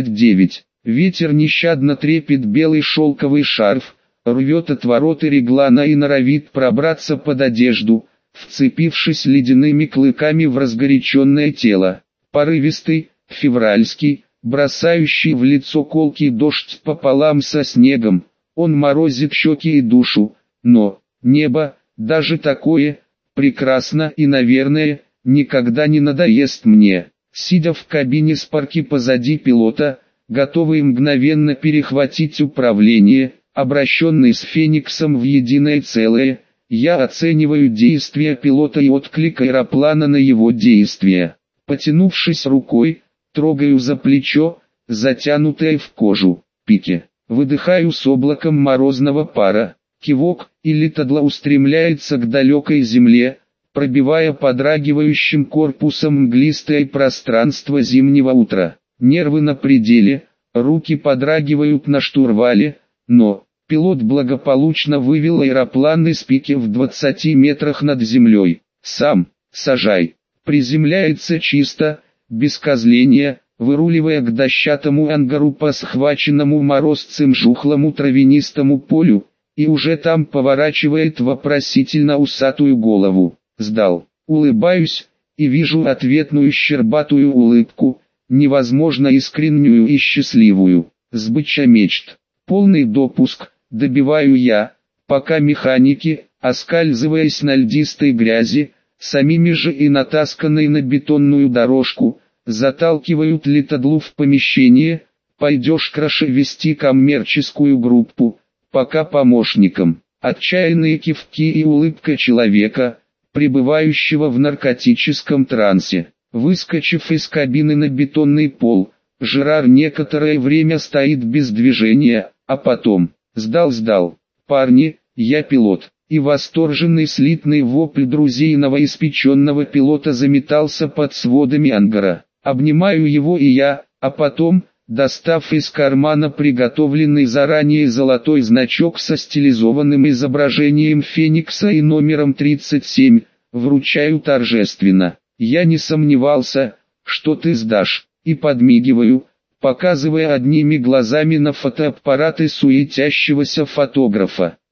39. Ветер нещадно трепет белый шелковый шарф, рвет отвороты реглана и норовит пробраться под одежду, вцепившись ледяными клыками в разгоряченное тело. Порывистый, февральский, бросающий в лицо колкий дождь пополам со снегом, он морозит щеки и душу, но небо, даже такое, прекрасно и, наверное, никогда не надоест мне. Сидя в кабине спарки позади пилота, готовый мгновенно перехватить управление, обращенный с Фениксом в единое целое, я оцениваю действия пилота и отклик аэроплана на его действия. Потянувшись рукой, трогаю за плечо, затянутое в кожу, пике. Выдыхаю с облаком морозного пара. Кивок, и Литадла устремляется к далекой земле, пробивая подрагивающим корпусом мглистое пространство зимнего утра. Нервы на пределе, руки подрагивают на штурвале, но пилот благополучно вывел аэроплан из пики в 20 метрах над землей. Сам, сажай. Приземляется чисто, без козления, выруливая к дощатому ангару по схваченному морозцем жухлому травянистому полю, и уже там поворачивает вопросительно усатую голову. Сдал. Улыбаюсь, и вижу ответную щербатую улыбку, невозможно искреннюю и счастливую. Сбыча мечт. Полный допуск, добиваю я, пока механики, оскальзываясь на льдистой грязи, самими же и натасканной на бетонную дорожку, заталкивают Литадлу в помещение. Пойдешь краше вести коммерческую группу, пока помощником. Отчаянные кивки и улыбка человека, пребывающего в наркотическом трансе. Выскочив из кабины на бетонный пол, Жерар некоторое время стоит без движения, а потом «Сдал, парни, я пилот». И восторженный слитный вопль друзей новоиспеченного пилота заметался под сводами ангара. Обнимаю его и я, а потом, достав из кармана приготовленный заранее золотой значок со стилизованным изображением Феникса и номером 37, вручаю торжественно. Я не сомневался, что ты сдашь, и подмигиваю, показывая одними глазами на фотоаппараты суетящегося фотографа.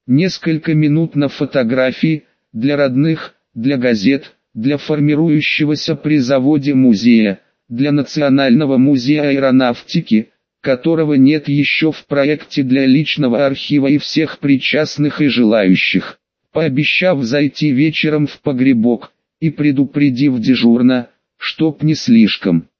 Несколько минут на фотографии, для родных, для газет, для формирующегося при заводе музея, для Национального музея аэронавтики, которого нет еще в проекте, для личного архива и всех причастных и желающих. Пообещав зайти вечером в погребок, и предупредив дежурно, чтоб не слишком